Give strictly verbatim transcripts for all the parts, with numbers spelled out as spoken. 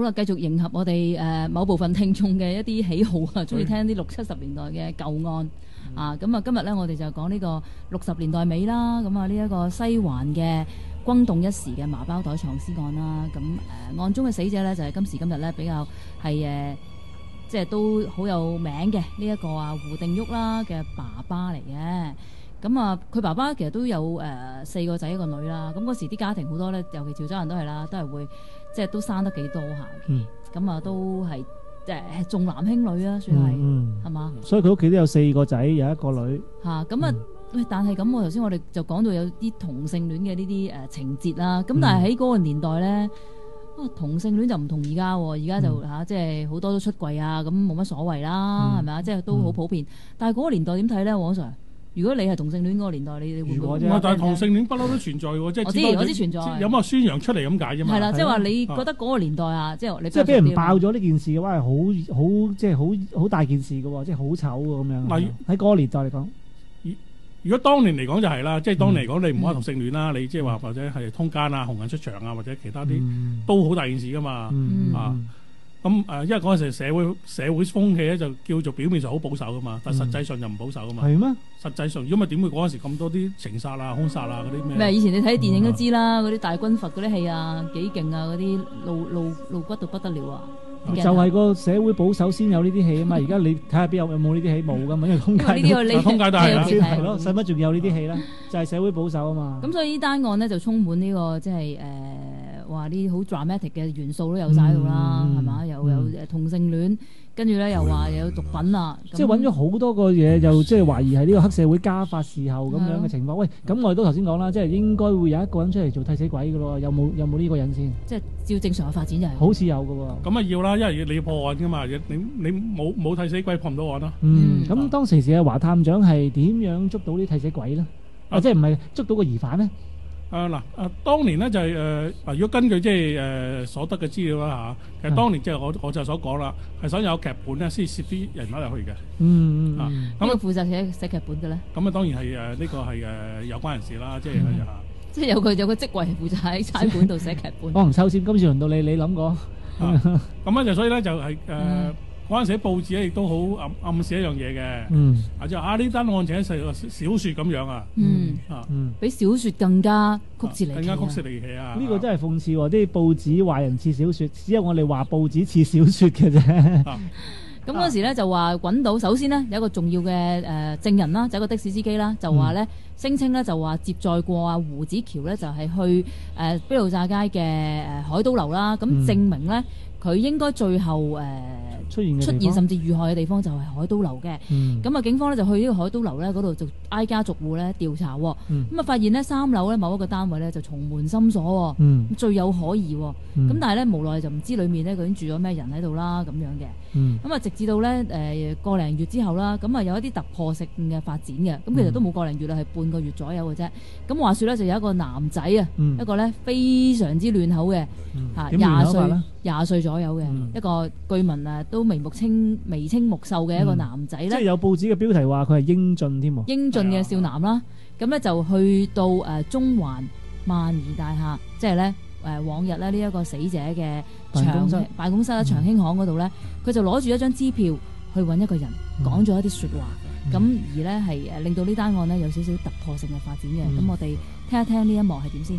啦，繼續迎合我哋誒、呃、某部分聽眾嘅一啲喜好啊，中意聽啲六七十年代嘅舊案、嗯、啊。咁啊，今日咧我哋就講呢個六十年代尾啦。咁啊，呢一個西環嘅轟動一時嘅麻包袋藏屍案啦。咁誒、呃、案中嘅死者咧就係、是、今時今日咧比較係誒、呃、即係都好有名嘅呢一個啊胡定旭啦嘅爸爸嚟嘅。咁啊，佢爸爸其實都有誒、呃、四個仔一個女啦。咁嗰時啲家庭好多咧，尤其潮州人都係啦，都係會即係都生得幾多下嘅。咁、嗯、啊，都係誒重男輕女啊，算係係嘛。 所以佢屋企都有四個仔，有一個女。 嚇咁啊，喂、嗯！但係咁，我頭先我哋就講到有啲同性戀嘅呢啲誒情節啦。咁但係喺嗰個年代咧，啊同性戀就唔同而家喎。而家就嚇、嗯啊、即係好多都出櫃啊，咁冇乜所謂啦，係咪啊？即係都好普遍。嗯、但係嗰個年代點睇咧，黃 Sir？如果你係同性戀嗰個年代，你你會唔會？ 唔係，但係同性戀不嬲都存在喎，即係我知我知存在。 有乜宣揚出嚟咁解啫嘛？ 係啦，即係話你覺得嗰個年代啊，即係你即係俾人爆咗呢件事嘅話係好好即係好好大件事嘅喎，即係好醜嘅咁樣。喺嗰個年代嚟講， 如果當年嚟講就係啦，即係當年嚟講你唔好話同性戀啦，你即係話或者係通姦啊、紅人出場啊，或者其他啲都好大件事噶嘛啊！咁誒，因為嗰陣時社會社會風氣咧就叫做表面上好保守噶嘛，但實際上就唔保守噶嘛。係咩？實際上，如果咪點會嗰陣時咁多啲情殺啊、兇殺啊嗰啲咩？ 咩？以前你睇電影都知啦，嗰啲大軍閥嗰啲戲啊，幾勁啊，嗰啲露露露骨到不得了啊！ 就係個社會保守先有呢啲戲啊嘛。而家你睇下邊有有冇呢啲戲冇噶嘛？因為通街通街都係啦， 係咯，使乜仲有呢啲戲咧？就係社會保守啊嘛。 咁所以呢單案咧就充滿呢個即係誒。話啲好 dramatic 嘅元素都有晒喺度啦，係嘛、嗯？又有誒同性戀，跟住咧又話又有毒品啊， 即係揾咗好多個嘢，又即係懷疑係呢個黑社會家法事後咁樣嘅情況。喂，咁我哋都頭先講啦，即係應該會有一個人出嚟做替死鬼嘅咯，有冇有冇呢個人先？ 即係照正常嘅發展就係、是， 好似有嘅喎。咁啊要啦，因為你要破案㗎嘛，你你冇冇替死鬼破唔到案咯。 嗯，咁、嗯、當時時嘅華探長係點樣捉到啲替死鬼咧？啊，即係唔係捉到個疑犯咧？ 啊嗱，啊當年咧就係誒啊，如果根據即係誒所得嘅資料啦嚇，其實當年即係我我就所講啦，係想有劇本咧先攝啲人物入去嘅。 嗯嗯啊， 咁啊負責寫寫劇本嘅咧？ 咁啊當然係誒呢個係誒有關人士啦，即係嚇。 即係有個有個職位係負責喺差館度寫劇本。 可能抽籤，今次輪到你，你諗過？ 咁咧就所以咧就係誒。嗰陣時報紙咧亦都好暗暗示一樣嘢嘅， 嗯， 啊就啊呢單案情係小説咁樣啊， 嗯啊，嗯，比小説更加曲折離奇， 更加曲折離奇啊！ 呢個真係諷刺喎，啲報紙話人似小説，只有我哋話報紙似小説嘅啫。 咁嗰時咧就話揾到，首先呢，有一個重要嘅誒證人啦，就係個的士司機啦，就話咧聲稱咧就話接載過啊胡子橋咧就係去誒卑路乍街嘅誒海都樓啦，咁證明咧佢應該最後誒。 出現出現甚至遇害嘅地方就係海都樓嘅，咁、嗯、啊警方咧就去呢個海都樓咧嗰度就挨家逐戶咧調查，咁啊、嗯、發現呢三樓咧某一個單位咧就重門深鎖，嗯、最有可疑，咁、嗯、但係咧無奈就唔知裏面咧究竟住咗咩人喺度啦咁樣嘅，咁啊、嗯、直至到咧誒個零月之後啦，咁啊有一啲突破性嘅發展嘅，咁其實都冇個零月啦，係半個月左右嘅啫。咁話說咧就有一個男仔啊，嗯、一個咧非常之亂口嘅嚇廿歲廿歲左右嘅、嗯、一個據聞啊都眉目清眉清目秀嘅一個男仔咧、嗯， 即係有報紙嘅標題話佢係英俊添喎， 英俊嘅少男啦。咁咧、啊、就去到誒、呃、中環萬怡大廈，即係咧誒往日咧呢一個死者嘅辦公室辦公室啦，長興行嗰度咧，佢、嗯、就攞住一張支票去揾一個人，講咗、嗯、一啲説話，咁、嗯、而咧係誒令到呢單案咧有少少突破性嘅發展嘅。咁、嗯、我哋聽一聽呢一幕係點先。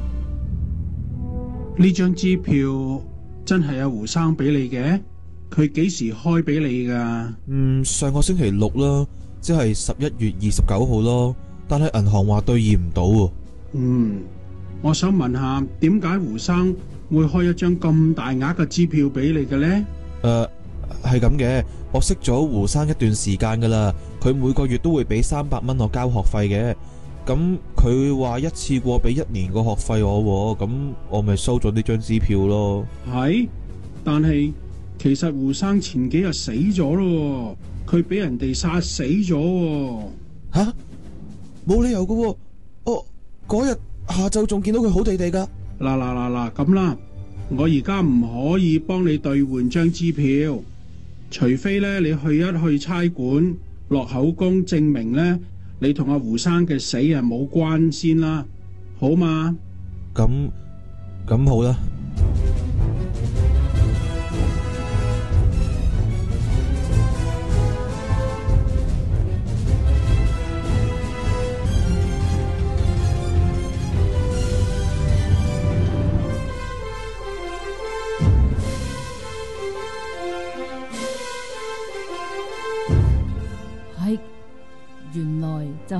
呢張支票真係阿胡生俾你嘅？佢幾時開俾你噶？ 嗯，上個星期六啦，即係十一月二十九號咯。但係銀行話兌現唔到喎。 嗯，我想問下，點解胡生會開一張咁大額嘅支票俾你嘅呢？ 誒、呃，係咁嘅，我識咗胡生一段時間噶啦，佢每個月都會俾三百蚊我交學費嘅。咁佢話一次過俾一年個學費我，咁我咪收咗呢張支票咯。 係，但係。其實胡生前幾日死咗咯，佢俾人哋殺死咗。 吓，冇理由噶，我嗰日下晝仲見到佢好地地噶。 嗱嗱嗱嗱，咁啦，我而家唔可以幫你兌換張支票，除非咧你去一去差館落口供，證明咧你同阿胡生嘅死係冇關先啦，好嘛？ 咁咁好啦。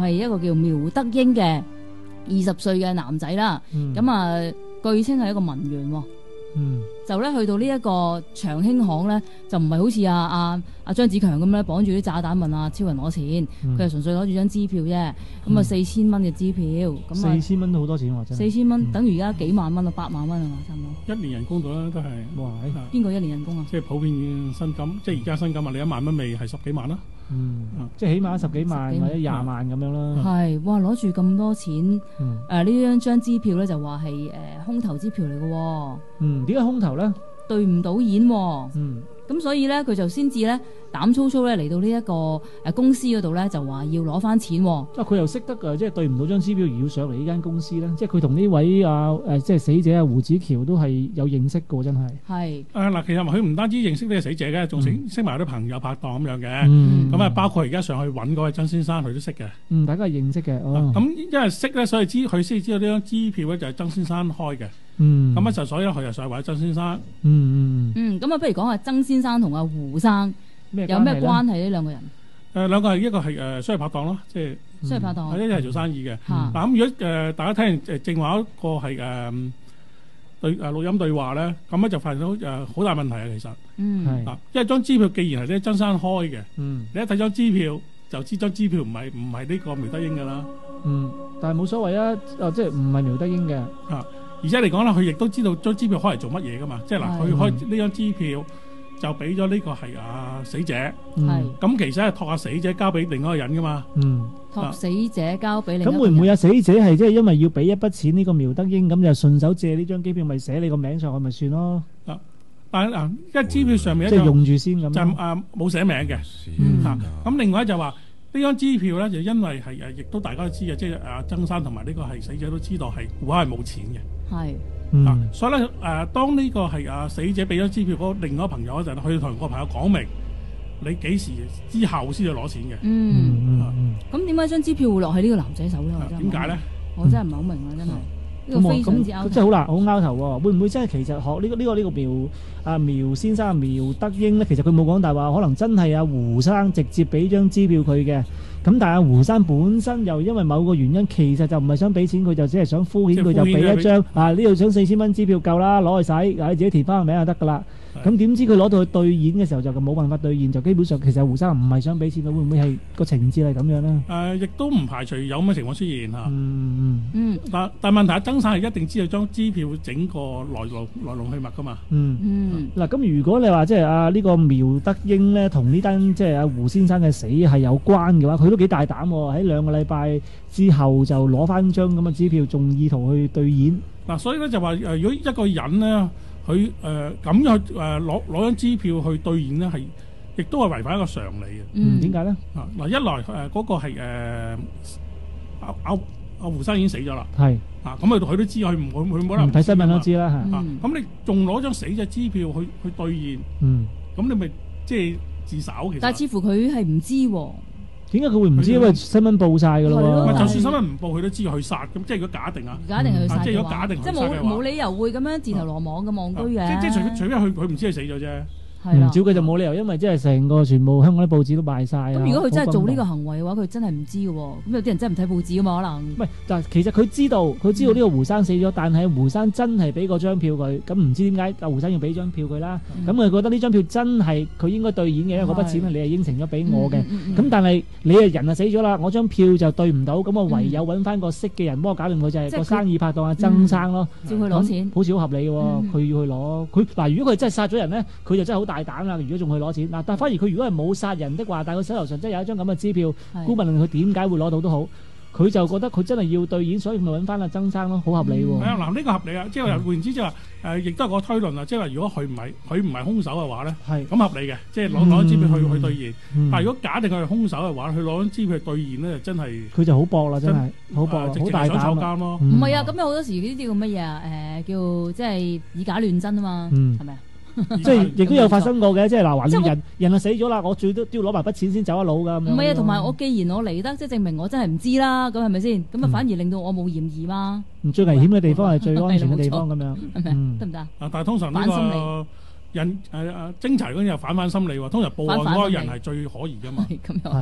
係一個叫苗德英嘅二十歲嘅男仔啦。咁、嗯、啊，據稱係一個文員喎。嗯，就咧去到呢一個長興行咧，就唔係好似阿阿阿張子強咁咧，綁住啲炸彈問阿超人攞錢，佢係純粹攞住張支票啫。咁啊四千蚊嘅支票，咁四千蚊都好多錢喎，真係。四千蚊等於而家幾萬蚊啊，八萬蚊啊嘛，差唔多。 一年人工度啦，都係。 哇！ 邊個一年人工啊？ 即係普遍薪金，即係而家薪金啊！你一萬蚊未係十幾萬啦。 嗯，即係起碼十幾萬或者廿萬咁樣啦。 係，哇！攞住咁多錢，誒呢張張支票咧就話係誒空頭支票嚟嘅喎。 嗯，點解空頭咧？ 對唔到演喎。 嗯。 咁所以咧，佢就先至咧膽粗粗咧嚟到呢一個誒公司嗰度咧，就話要攞翻錢。啊，佢又識得誒，即係對唔到張支票而要上嚟呢間公司咧，即係佢同呢位啊誒，即係死者啊胡子喬都係有認識過，真係。 係。 誒嗱，其實佢唔單止認識呢個死者嘅，仲識識埋啲朋友拍檔咁樣嘅。咁啊， 嗯， 包括而家上去揾嗰位曾先生，佢都識嘅。 嗯，大家係認識嘅。哦。 咁因為識咧，所以知佢先知道呢張支票咧就係曾先生開嘅。 嗯， 咁啊就所以佢就上去揾曾先生。 嗯嗯嗯，咁啊，不如講下曾先生同阿胡生咩有咩關係呢？兩個人？ 誒兩個係一個係誒商業拍檔咯，即係商業拍檔， 一啲係做生意嘅。嗱、 嗯， 咁如果誒、呃、大家聽完誒正話一個係誒、呃、對誒錄音對話咧，咁咧就發現到誒好大問題啊！其實， 嗯， 係啊，因為張支票既然係呢曾生開嘅， 嗯， 你一睇張支票就知張支票唔係唔係呢個苗德英㗎啦。 嗯，但係冇所謂啊，哦，即係唔係苗德英嘅啊。而且嚟講咧，佢亦都知道張支票開嚟做乜嘢噶嘛，即係嗱，佢開呢張支票就俾咗呢個係啊死者，係咁其實係託下死者交俾另外一個人噶嘛， 嗯， 託死者交俾另外一個人。 咁會唔會啊？死者係即係因為要俾一筆錢呢個苗德英，咁就順手借呢張機票，咪寫你個名上去咪算咯？ 啊，但係嗱，因為支票上面即係用住先咁， 就啊冇寫名嘅，嚇咁另外就話。呢張支票咧就因為係誒，亦都大家都知嘅，即係阿曾生同埋呢個係死者都知道係戶口係冇錢嘅， 係、 嗯、 啊，所以咧誒、呃，當呢個係啊死者俾咗支票嗰另外一個朋友嗰陣，佢同個朋友講明你幾時之後先至攞錢嘅。 嗯，咁點解張支票會落喺呢個男仔手咧？ 點解咧？ 我真係唔係好明啦，真係。 咁咁咁真係好難好拗頭喎！會唔會真係其實學呢、呢個呢、呢個呢、呢個苗啊苗先生苗德英咧？其實佢冇講大話，可能真係阿胡生直接俾張支票佢嘅。咁但係阿胡生本身又因為某個原因，其實就唔係想俾錢，佢就只係想敷衍，佢就俾一張啊呢度想四千蚊支票夠啦，攞去使，啊你自己填翻個名就得㗎啦。咁點知佢攞到去兌現嘅時候就冇辦法兌現，就基本上其實胡生唔係想俾錢，會唔會係個情節係咁樣咧？誒、 呃，亦都唔排除有咁嘅情況出現嚇。 嗯嗯嗯。 但但問題係曾生係一定知道張支票整個來龍來龍去脈㗎嘛。 嗯嗯。嗱、 嗯，咁如果你話即係啊呢個苗德英咧，同呢單即係阿胡先生嘅死係有關嘅話，佢都幾大膽喎！喺兩個禮拜之後就攞翻張咁嘅支票，仲意圖去兌現。 嗱，所以咧就話誒，如果一個人咧，佢誒咁樣誒攞攞張支票去兌現咧，係亦都係違反一個常理嘅。 嗯，點解咧？ 啊嗱，一來誒嗰、呃那個係誒阿阿阿胡生已經死咗啦。 係啊，咁佢佢都知，佢唔佢佢冇得唔睇新聞都知啦。 嚇、嗯，咁、啊、你仲攞張死者支票去去兌現？ 嗯， 咁你咪即係自首其實。 但係似乎佢係唔知喎。 點解佢會唔知？因為新聞報晒㗎咯喎。 就算新聞唔報，佢都知佢殺。咁即係如果假定啊， 假定佢殺、嗯、 即係如果假定佢殺嘅話， 即係冇冇理由會咁樣自投羅網咁戇居嘅。 即即除非除非佢佢唔知佢死咗啫。 唔照佢就冇理由，因為即係成個全部香港啲報紙都賣晒。 咁如果佢真係做呢個行為嘅話，佢真係唔知嘅喎。咁有啲人真係唔睇報紙㗎嘛，可能。唔係， 但係其實佢知道，佢知道呢個胡生死咗，但係胡生真係俾嗰張票佢，咁唔知點解阿胡生要俾張票佢啦？咁佢覺得呢張票真係佢應該兌現嘅，因為嗰筆錢你係應承咗俾我嘅。咁但係你啊人啊死咗啦，我張票就兌唔到，咁我唯有揾翻個識嘅人幫我搞掂佢，就係個生意拍檔阿曾生咯。 照佢攞錢， 好似好合理嘅喎。佢要去攞，佢嗱如果佢真係殺咗人咧，佢就真係好大膽啦。如果仲去攞錢嗱，但反而佢如果係冇殺人的話，但係佢手頭上真係有一張咁嘅支票，姑勿論佢點解會攞到都好，佢就覺得佢真係要兌現，所以咪揾翻阿曾生咯，好合理喎。 係啊，嗱呢個合理啊，即係換言之即係話誒，亦都係個推論啊，即係話如果佢唔係佢唔係兇手嘅話咧，係咁合理嘅，即係攞攞張支票去去兌現。但係如果假定佢係兇手嘅話，佢攞張支票去兌現咧，就真係佢就好搏啦，真係好搏，好大膽咯。 唔係啊，咁有好多時呢啲叫乜嘢啊？誒叫即係以假亂真啊嘛，係咪啊？ 即係亦都有發生過嘅，即係嗱，話你人人啊死咗啦，我最多都要攞埋筆錢先走得佬噶。唔係啊，同埋我既然我嚟得，即係證明我真係唔知啦，咁係咪先？咁啊反而令到我冇嫌疑嘛。 最危險嘅地方係最安全嘅地方咁樣， 係咪得唔得啊？ 但係通常呢個人誒誒偵查嗰啲又反反心理喎，通常報案嗰個人係最可疑噶嘛。 咁又係。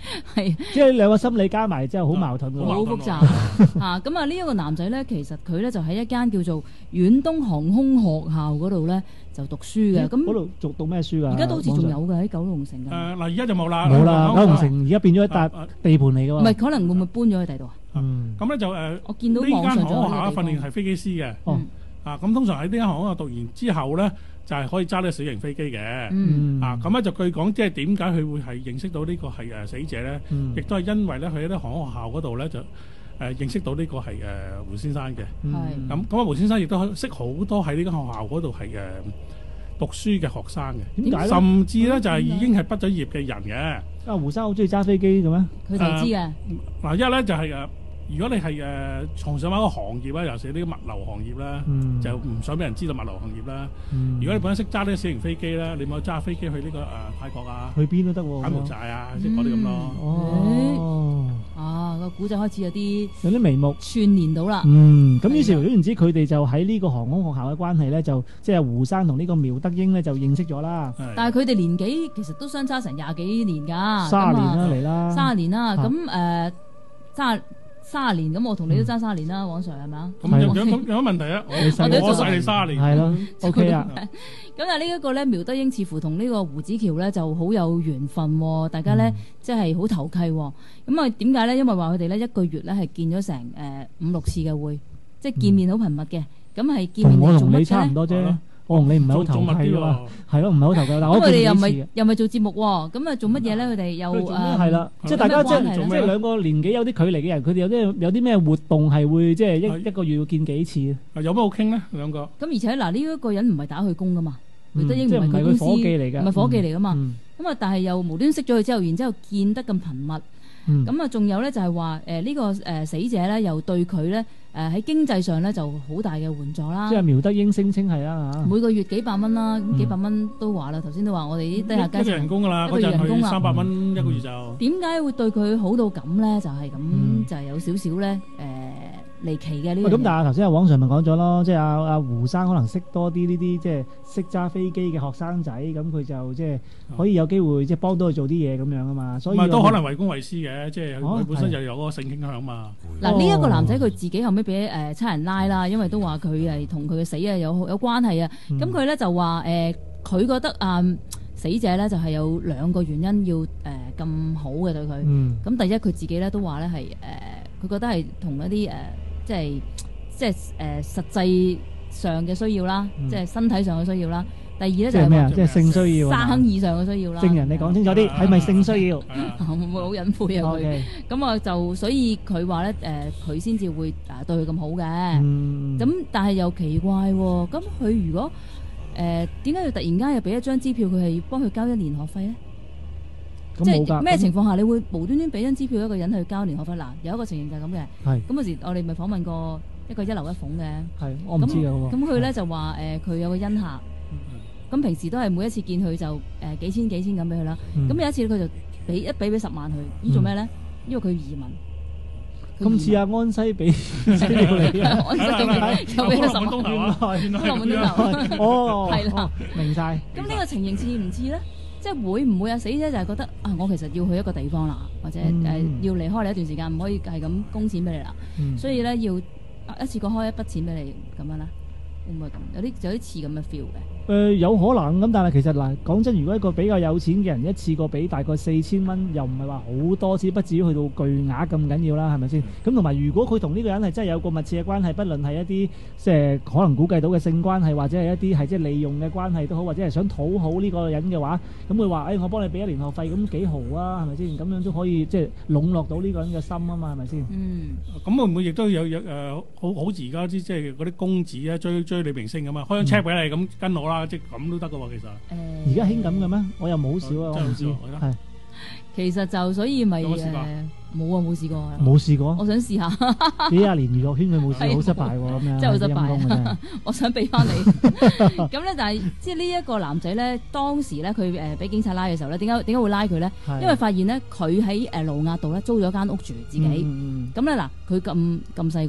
係即係兩個心理加埋之後好矛盾喎， 好複雜嚇。咁啊呢一個男仔咧，其實佢咧就喺一間叫做遠東航空學校嗰度咧就讀書嘅。咁嗰度讀讀咩書㗎？ 而家都好似仲有嘅喺九龍城㗎。 誒嗱，而家就冇啦， 冇啦，九龍城而家變咗一笪地盤嚟㗎喎。 唔係，可能會唔會搬咗去第度啊？ 嗯， 咁咧就誒， 我見到呢間航網上空學校咗訓練係飛機師嘅。 哦。 啊，咁通常喺呢間航空學校讀完之後咧，就係可以揸呢個小型飛機嘅。 嗯。 啊，咁咧就據講，即係點解佢會係認識到呢個係誒死者咧？亦都係因為咧，佢喺啲航空學校嗰度咧就誒認識到呢個係誒胡先生嘅。 係。 咁咁啊，胡先生亦都識好多喺呢間學校嗰度係誒讀書嘅學生嘅。 點解咧？ 甚至咧就係已經係畢咗業嘅人嘅。 啊，胡生好中意揸飛機嘅咩？ 佢就知嘅。 嗱，一咧就係誒。如果你係誒從事某一個行業咧，尤其是呢個物流行業啦， 嗯、就唔想俾人知道物流行業啦。 嗯、 如果你本身識揸呢個小型飛機咧，你咪揸飛機去呢、這個誒、呃、泰國啊， 去邊都得喎， 柬埔寨啊，即係嗰啲咁咯。 哦， 啊個古仔開始有啲有啲眉目串連到啦。 嗯，咁於是總言之，佢哋就喺呢個航空學校嘅關係咧，就即係胡生同呢個苗德英咧就認識咗啦。 但係佢哋年紀其實都相差成廿幾年㗎， 三十年啦嚟啦， 三十年啦，咁誒三十。三十年咁，我同你都爭三十年啦，黃 Sir 係咪啊？ 咁有有有乜問題啊？我我細你三十年， 係咯 ，OK 啊。 咁但係呢一個咧，苗德英似乎同呢個胡子橋咧就好有緣分，大家咧即係好投契。咁啊點解咧？因為話佢哋咧一個月咧係見咗成誒五六次嘅會，即係見面好頻密嘅。咁係見面嚟做乜啫？ 同我同你差唔多啫。我同你唔係好投契㗎嘛，係咯，唔係好投契。但係我佢哋又唔係又唔係做節目喎，咁啊做乜嘢咧？佢哋又誒係啦，即係大家即係即係兩個年紀有啲距離嘅人，佢哋有啲有啲咩活動係會即係一一個月要見幾次？ 有乜好傾咧？兩個咁而且嗱呢一個人唔係打佢工㗎嘛，苗德英唔係佢公司， 唔係夥計嚟㗎嘛。咁啊，但係又無端識咗佢之後，然之後見得咁頻密。咁啊，仲有咧就係話誒呢個誒死者咧，又對佢咧誒喺經濟上咧就好大嘅援助啦。 即係苗德英聲稱係啦嚇， 每個月幾百蚊啦，咁幾百蚊都話啦。頭先都話我哋啲低下階層一個人工㗎啦，嗰陣佢三百蚊一個月就。 點解會對佢好到咁咧？就係咁，就係有少少咧誒離奇嘅呢樣嘢。 咁但係頭先阿黃 Sir 咪講咗咯，即係阿阿胡生可能識多啲呢啲即係識揸飛機嘅學生仔，咁佢就即係可以有機會即係幫到佢做啲嘢咁樣啊嘛。所以都可能為公為私嘅，即係佢本身就有嗰個性傾向嘛。 嗱，呢一個男仔佢自己後尾俾誒差人拉啦，因為都話佢係同佢嘅死啊有有關係啊。咁佢咧就話誒，佢覺得啊死者咧就係有兩個原因要誒咁好嘅對佢。咁第一佢自己咧都話咧係誒，佢覺得係同一啲誒即係即係誒實際上嘅需要啦，即係身體上嘅需要啦。第二咧就係咩啊？即係性需要， 生意上嘅需要啦。 證人你講清楚啲，係咪性需要？ 會唔會好隱晦啊佢？咁啊就所以佢話咧誒，佢先至會誒對佢咁好嘅。咁但係又奇怪喎，咁佢如果誒點解要突然間又俾一張支票，佢係幫佢交一年學費咧？即係咩情況下你會無端端俾張支票一個人去交年學費？嗱，有一個情形就係咁嘅。係。咁嗰時我哋咪訪問過一個一樓一鳳嘅。係，我唔知㗎喎。咁佢咧就話誒，佢有個恩客。咁平時都係每一次見佢就誒幾千幾千咁俾佢啦。咁有一次佢就俾一俾俾十萬佢，咁做咩咧？因為佢移民。 今次阿安西俾資料你啊， 安西又俾咗十萬， 原來原來原來哦， 係啦， 明晒。 咁呢個情形似唔似咧？即係會唔會啊？死者就係覺得啊，我其實要去一個地方啦，或者誒要離開你一段時間，唔可以係咁供錢俾你啦。所以咧要一次過開一筆錢俾你咁樣啦。會唔會咁？有啲有啲似咁嘅 feel 嘅。 誒、呃、有可能咁，但係其實嗱，講真，如果一個比較有錢嘅人一次過俾大概四千蚊，又唔係話好多錢，不至於去到巨額咁緊要啦，係咪先？咁同埋如果佢同呢個人係真係有個密切嘅關係，不論係一啲即係可能估計到嘅性關係，或者係一啲係即係利用嘅關係都好，或者係想討好呢個人嘅話，咁佢話誒我幫你俾一年學費，咁幾豪啊，係咪先？咁樣都可以即係籠絡到呢個人嘅心啊嘛，係咪先？嗯。咁會唔會亦都有有誒、呃、好好似而家啲即係嗰啲公子啊追追女明星咁啊，開張 check 俾你咁跟我啦。即咁都得噶喎，其實。誒， 而家興咁嘅咩？我又冇少啊，我唔知。係。 其實就所以咪誒冇啊，冇試過。 冇試過。 我想試下。 幾廿年娛樂圈佢冇試，好失敗喎咁樣。 真係好失敗。我想俾翻你。咁咧，但係即係呢一個男仔咧，當時咧佢誒俾警察拉嘅時候咧，點解點解會拉佢咧？因為發現咧佢喺誒盧押道咧租咗間屋住自己。咁咧嗱，佢咁咁細個。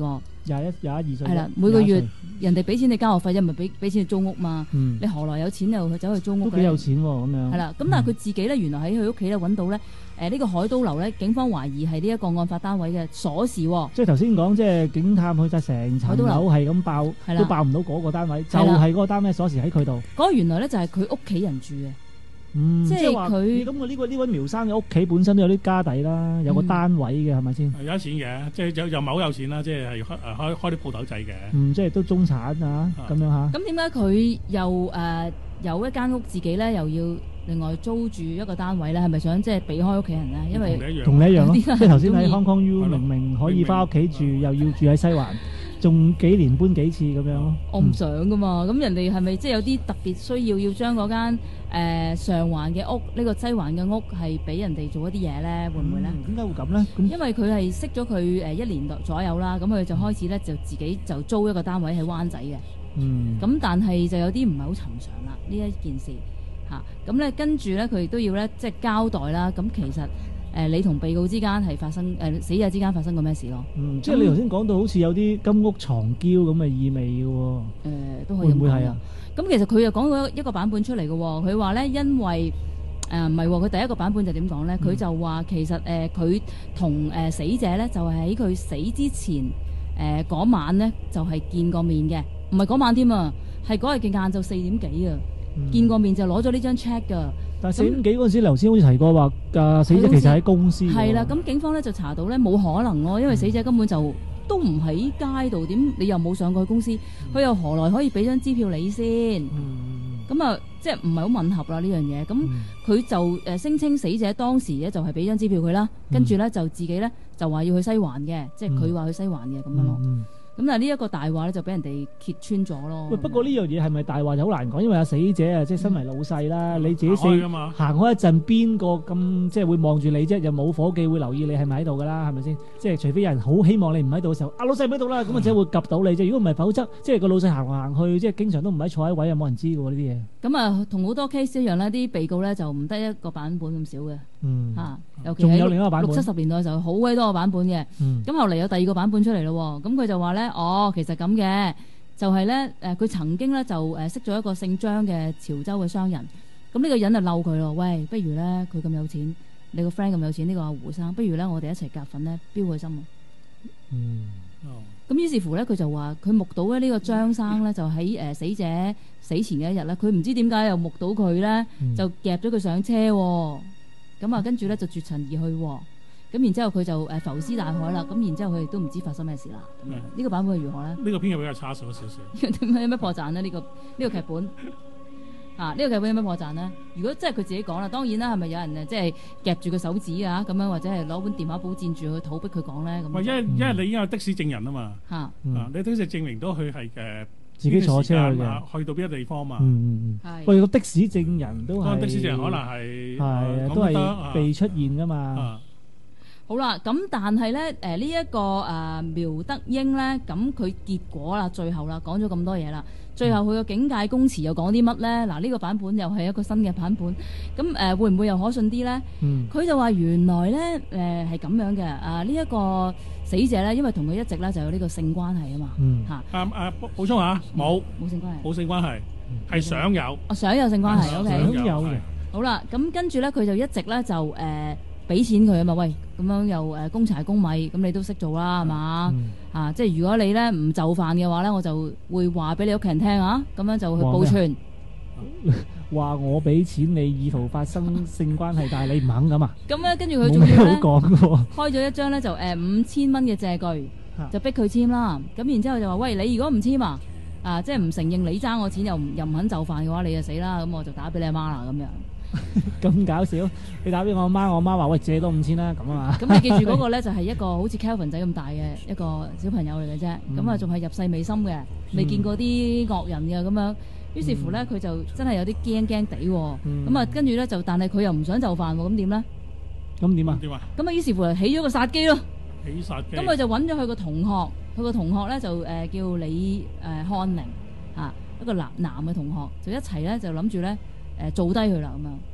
廿一廿一二歲。 係啦，每個月人哋俾錢你交學費，啫唔係俾俾錢你租屋嘛。 嗯、 你何來有錢又去走去租屋？ 都幾有錢喎、啊，咁樣。 係啦，咁但係佢自己咧，原來喺佢屋企咧揾到咧，誒、呃、呢、呢個海都樓咧，警方懷疑係呢一個案發單位嘅鎖匙、哦。 即係頭先講，即係警探去晒成層樓係咁爆，都爆唔到嗰個單位，就係、是、嗰個單位鎖匙喺佢度。嗰個原來咧就係佢屋企人住嘅。 嗯， 即係佢咁嘅呢個呢位苗生嘅屋企本身都有啲家底啦，有個單位嘅係咪先？ 有錢嘅，即係又又唔係好有錢啦，即係係開誒開開啲鋪頭仔嘅。 嗯，即係都中產啊，咁樣嚇。 咁點解佢又誒、呃、有一間屋自己咧，又要另外租住一個單位咧？係咪想即係避開屋企人咧？因為同你一樣咯，即係頭先喺 Hong Kong U 明明可以翻屋企住，又要住喺西環，仲幾年搬幾次咁樣咯。 我唔想噶嘛，咁、嗯、人哋係咪即係有啲特別需要要將嗰間？誒、呃、上環嘅屋，呢、這個西環嘅屋係俾人哋做一啲嘢咧，會唔會咧？ 點解、嗯、會咁咧？ 因為佢係識咗佢誒一年左右啦，咁佢就開始咧就自己就租一個單位喺灣仔嘅。嗯。咁但係就有啲唔係好尋常啦，呢一件事嚇。咁、啊、咧跟住咧佢亦都要咧即係交代啦。咁其實誒、呃、你同被告之間係發生誒、呃、死者之間發生過咩事咯？ 嗯，即係你頭先講到好似有啲金屋藏嬌咁嘅意味嘅喎。誒、 呃，都可以咁講。會唔會係啊？咁其實佢又講過一個版本出嚟嘅喎，佢話咧因為誒唔係喎，佢第一個版本就點講咧？佢、嗯、就話其實誒佢同誒死者咧就係喺佢死之前誒嗰、呃、晚咧就係、是、見過面嘅，唔係嗰晚添啊，係嗰日嘅晏晝四點幾啊，嗯、見過面就攞咗呢張 check 㗎。 但係四點幾嗰陣時，頭先好似提過話，誒死者其實喺公司。係啦， 咁警方咧就查到咧冇可能咯，因為死者根本就。嗯都唔喺街度，點你又冇上過去公司，佢、嗯、又何來可以俾張支票你先？咁啊、嗯，即係唔係好吻合啦呢樣嘢。咁佢、嗯、就誒聲稱死者當時咧就係俾張支票佢啦，跟住咧就自己咧就話要去西環嘅，嗯、即係佢話去西環嘅咁樣咯。嗯咁但係呢一個大話咧就俾人哋揭穿咗咯。 喂，不過呢樣嘢係咪大話就好難講，因為阿死者啊，即係身為老細啦，嗯、你自己死行開一陣，邊個咁即係會望住你啫？又冇伙計會留意你係咪喺度㗎啦？係咪先？即係除非有人好希望你唔喺度嘅時候，阿老細唔喺度啦，咁或者會及到你啫。如果唔係，否則即係個老細行行去，即係經常都唔喺坐喺位，又冇人知㗎喎呢啲嘢。咁啊，同好多 case 一樣啦，啲被告咧就唔得一個版本咁少嘅。嗯。嚇，尤其係六七十年代嘅時候，好鬼多個版本嘅。嗯。咁後嚟有第二個版本出嚟咯，咁佢就話咧，哦，其實咁嘅，就係咧，誒，佢曾經咧就誒識咗一個姓張嘅潮州嘅商人，咁呢個人就嬲佢咯，喂，不如咧佢咁有錢，你個 friend 咁有錢，呢個阿胡生，不如咧我哋一齊夾份咧，標佢心啊。嗯。哦。咁於是乎咧，佢就話佢目睹咧呢個張生咧就喺誒死者死前嘅一日咧，佢唔知點解又目睹佢咧，就夾咗佢上車，咁啊跟住咧就絕塵而去。咁然之後佢就誒浮屍大海啦，咁然之後佢亦都唔知發生咩事啦。呢、嗯、個版本係如何咧？ 呢個編劇比較差少少少。 點解有咩破綻咧？呢、呢個呢、呢個劇本啊，呢、呢個劇本有咩破綻咧？如果即係佢自己講啦，當然啦，係咪有人誒即係夾住個手指啊咁樣，或者係攞本電話簿佔住佢肚逼佢講咧咁？因為因為你已經有的士證人啊嘛嚇，嗯、啊你的士證明到佢係誒自己坐車去嘅， 去到邊個地方嘛？ 嗯嗯喂，個的士證人都係的士證人可能係係都係被出現噶嘛？啊好啦，咁但係咧，誒呢一個誒、呃、苗德英咧，咁佢結果啦，最後啦，講咗咁多嘢啦，最後佢個警戒供詞又講啲乜咧？嗱，呢、這個版本又係一個新嘅版本，咁誒、呃、會唔會又可信啲咧？佢、嗯、就話原來咧，誒係咁樣嘅，啊呢一、這個死者咧，因為同佢一直咧就有呢個性關係啊嘛，嚇、嗯。啊啊補充下，冇冇性關係， 冇性關係，係想有， 哦想有性關係，O K， 想有嘅。 好啦，咁跟住咧，佢就一直咧就誒。呃俾錢佢啊嘛，喂，咁樣又誒公柴公米，咁你都識做啦，係嘛？嗯、啊，即係如果你咧唔就範嘅話咧，我就會話俾你屋企人聽啊，咁樣就去報串。 話我俾錢你意圖發生性關係，但係你唔肯咁啊？咁咧， 跟住佢仲要咧， 冇咩好講喎。 開咗一張咧就誒五千蚊嘅借據，就逼佢簽啦。咁然之後就話，喂，你如果唔簽啊，啊，即係唔承認你爭我錢，又唔又唔肯就範嘅話，你就死啦。咁我就打俾你阿媽啦，咁樣。 咁搞笑！你打俾我阿媽，我阿媽話：喂，借多五千啦，咁啊嘛。 咁你記住嗰個咧，就係一個好似 Kelvin 仔咁大嘅一個小朋友嚟嘅啫。咁啊、嗯，仲係入世未深嘅，未見過啲惡人嘅咁樣。於是乎咧，佢就真係有啲驚驚地。咁啊、嗯，跟住咧就，但係佢又唔想就範喎。咁點咧？ 咁點啊？點啊？咁啊，於是乎就起咗個殺機咯。 起殺機。咁佢就揾咗佢個同學，佢個同學咧就誒、呃、叫李誒漢寧啊，一個男男嘅同學，就一齊咧就諗住咧。誒做低佢啦咁樣。 嗯，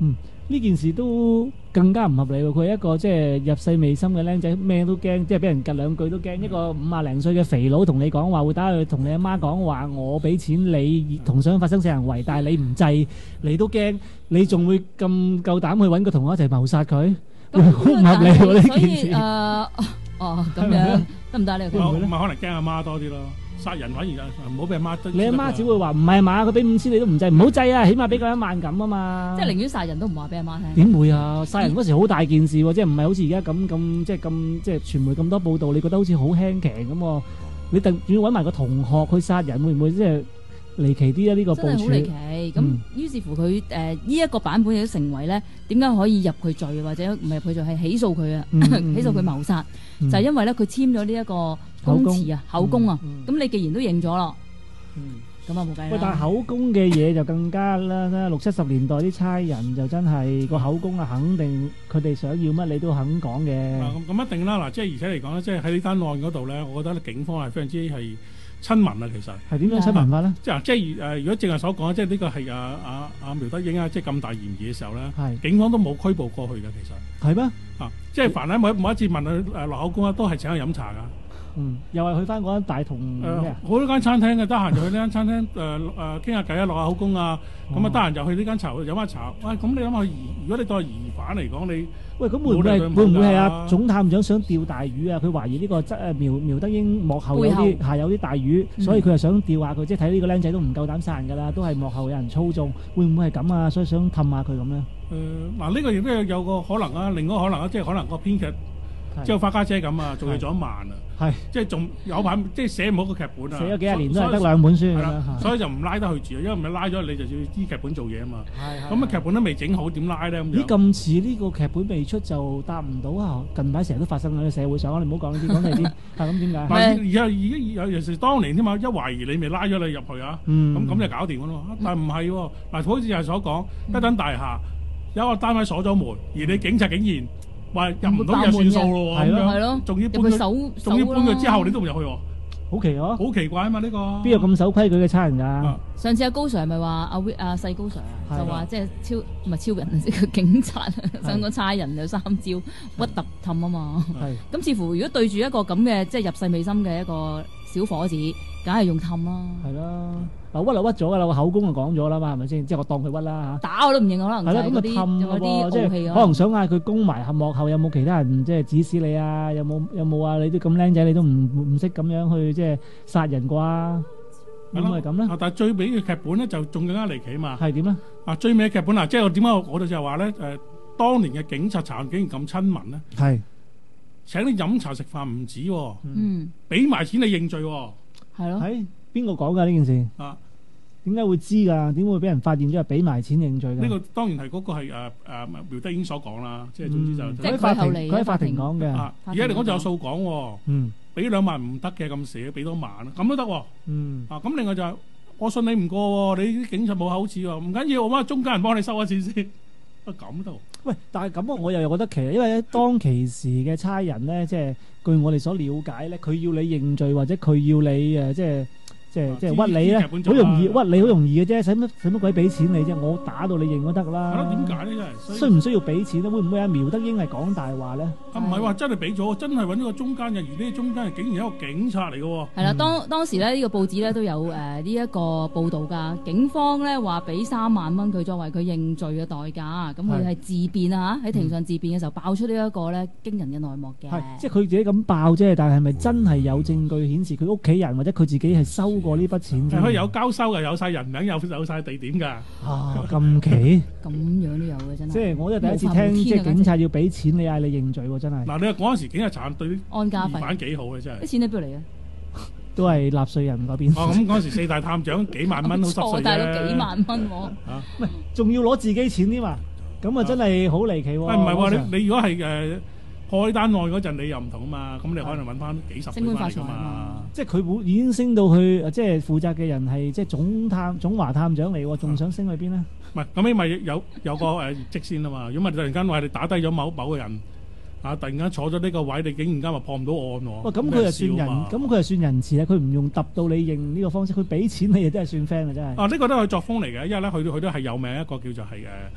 呢件事都更加唔合理喎！佢係一個即係入世未深嘅僆仔，咩都驚，即係俾人趌兩句都驚。一個五廿零歲嘅肥佬同你講話，會打去同你阿媽講話，我俾錢你同想發生性行為，但係你唔制，你都驚，你仲會咁夠膽去揾個同學一齊謀殺佢？好唔合理喎呢件事。 誒，哦咁樣得唔得呢？ 唔係可能驚阿媽多啲咯。殺人反而就唔好俾阿媽得。 你阿媽只會話唔係嘛，佢俾五千你都唔制，唔好制啊，起碼俾佢一萬咁啊嘛。 即係寧願殺人都唔話俾阿媽聽。 點會啊？殺人嗰時好大件事喎，即係唔係好似而家咁咁即係咁即係傳媒咁多報道，你覺得好似好輕騎咁喎？你突然要揾埋個同學去殺人，會唔會即係離奇啲啊？呢個部署真係好離奇。咁於是乎佢誒呢一個版本亦都成為咧，點解可以入佢罪或者唔係入佢罪係起訴佢啊？起訴佢謀殺就係因為咧佢簽咗呢一個供詞啊，口供啊，咁你既然都認咗咯，咁啊冇計啦。 喂，但係口供嘅嘢就更加啦，六七十年代啲差人就真係個口供啊，肯定佢哋想要乜你都肯講嘅。 咁咁一定啦，嗱，即係而且嚟講咧，即係喺呢單案嗰度咧，我覺得警方係非常之係親民啊，其實係點樣親民法咧？ 即係即係誒，如果正係所講，即係呢個係阿阿阿苗德英啊，即係咁大嫌疑嘅時候咧，警方都冇拘捕過去嘅，其實係咩？ 啊，即係凡喺每每一次問佢誒落口供咧，都係請佢飲茶噶。 嗯，又係去翻嗰間大同誒好多間餐廳嘅，得閒就去呢間餐廳誒誒傾下偈啊，落下口供啊，咁啊得閒就去呢間茶飲下茶。喂，咁你諗下，如果你當係疑犯嚟講，你喂咁會唔會會唔會係阿總探長想釣大魚啊？佢懷疑呢個誒苗苗德英幕後有啲係有啲大魚，所以佢係想釣下佢，即係睇呢個僆仔都唔夠膽殺人㗎啦，都係幕後有人操縱，會唔會係咁啊？所以想氹下佢咁咧？ 誒嗱，呢個亦都有有個可能啊，另一個可能啊，即係可能個編劇即係花家姐咁啊，做嘢做一慢啊。係，即係仲有排，即係寫唔好個劇本啊！ 寫咗幾廿年都係得兩本書， 係啦，所以就唔拉得去住啊，因為唔係拉咗你就要依劇本做嘢啊嘛。係咁啊，劇本都未整好，點拉咧咁樣？ 咦，咁似呢個劇本未出就答唔到啊！近排成日都發生喺社會上，你唔好講呢啲，講第啲。係咁點解？ 而家而家有時當年添嘛，一懷疑你咪拉咗你入去啊，咁咁就搞掂㗎咯。但係唔係喎，嗱，好似係所講，一等大廈有個單位鎖咗門，而你警察竟然話入唔到就算數咯喎，咁樣，仲要搬佢，仲要搬佢之後你都唔入去喎， 好奇啊！ 好奇怪啊嘛呢個， 邊有咁守規矩嘅差人㗎？ 上次阿高 Sir 咪話阿阿細高 Sir 就話即係超唔係超人啊，即係警察想個差人有三招屈揼氹啊嘛。咁似乎如果對住一個咁嘅即係入世未深嘅一個小伙子，梗係用氹啦。係啦。嗱，屈就屈咗噶啦，個口供就講咗啦嘛，係咪先？即係我當佢屈啦嚇。打我都唔認，可能係啦，咁就氹嗰啲，即係可能想嗌佢供埋合幕後有冇其他人即係指使你啊？有冇有冇啊？你都咁僆仔，你都唔唔識咁樣去即係殺人啩？會唔會係咁咧？但係最尾嘅劇本咧就仲更加離奇嘛。係點咧？啊，最尾嘅劇本啊，即係點解我哋就係話咧誒，當年嘅警察查案竟然咁親民咧？係請你飲茶食飯唔止喎，嗯，俾埋錢你認罪喎，係咯。係邊個講㗎呢件事？啊，點解會知㗎？點會俾人發現咗係俾埋錢認罪㗎？呢個當然係嗰個係誒誒苗德英所講啦，即係總之就即係法庭，佢喺法庭講嘅。而家嚟講就有數講喎，嗯，俾兩萬唔得嘅咁少，俾多萬咁都得喎，嗯，啊咁另外就係我信你唔過喎，你啲警察冇口齒喎，唔緊要，我揾中間人幫你收咗錢先。啊咁都，喂，但係咁我又覺得奇，因為當其時嘅差人咧，即係據我哋所了解咧，佢要你認罪或者佢要你誒即係。即係即係屈你咧，好容易屈你，好容易嘅啫，使乜使乜鬼俾錢你啫？我打到你認都得啦。係咯，點解咧？真係需唔需要俾錢咧？會唔會阿苗德英係講大話咧？啊，唔係話真係俾咗，真係揾咗個中間人，而呢個中間人竟然係一個警察嚟嘅喎。係啦，當當時咧呢個報紙咧都有誒呢一個報導㗎。警方咧話俾三萬蚊佢作為佢認罪嘅代價，咁佢係自辯啊嚇，喺庭上自辯嘅時候爆出呢一個咧驚人嘅內幕嘅。係，即係佢自己咁爆啫，但係係咪真係有證據顯示佢屋企人或者佢自己係收過呢筆錢？係可以有交收嘅，有晒人名，有有晒地點㗎。啊，咁奇！咁樣都有嘅真係。即係我都第一次聽，即係警察要俾錢你嗌你認罪喎，真係。嗱，你話嗰陣時警察查案對啲疑犯幾好嘅真係。啲錢喺邊度嚟嘅？都係納稅人嗰邊。哦，咁嗰陣時四大探長幾萬蚊好濕碎啫。大佬幾萬蚊喎。啊，唔係，仲要攞自己錢添嘛？咁啊真係好離奇喎。唔係喎，你你如果係誒。開單案嗰陣你又唔同啊嘛，咁你可能揾翻幾十倍翻嚟㗎嘛。即係佢會已經升到去，即係負責嘅人係即係總探總華探長嚟喎，仲想升去邊咧？唔係咁，起碼有有個誒業績先啊嘛。如果唔係突然間話你打低咗某某個人啊，突然間坐咗呢個位，你竟然間話破唔到案喎。喂，咁佢又算人，咁佢又算仁慈啊！佢唔用揼到你認呢個方式，佢俾錢你又真係算 friend 啊！真係。啊，呢個都係作風嚟嘅，因為咧佢佢都係有名一個叫做係誒。誒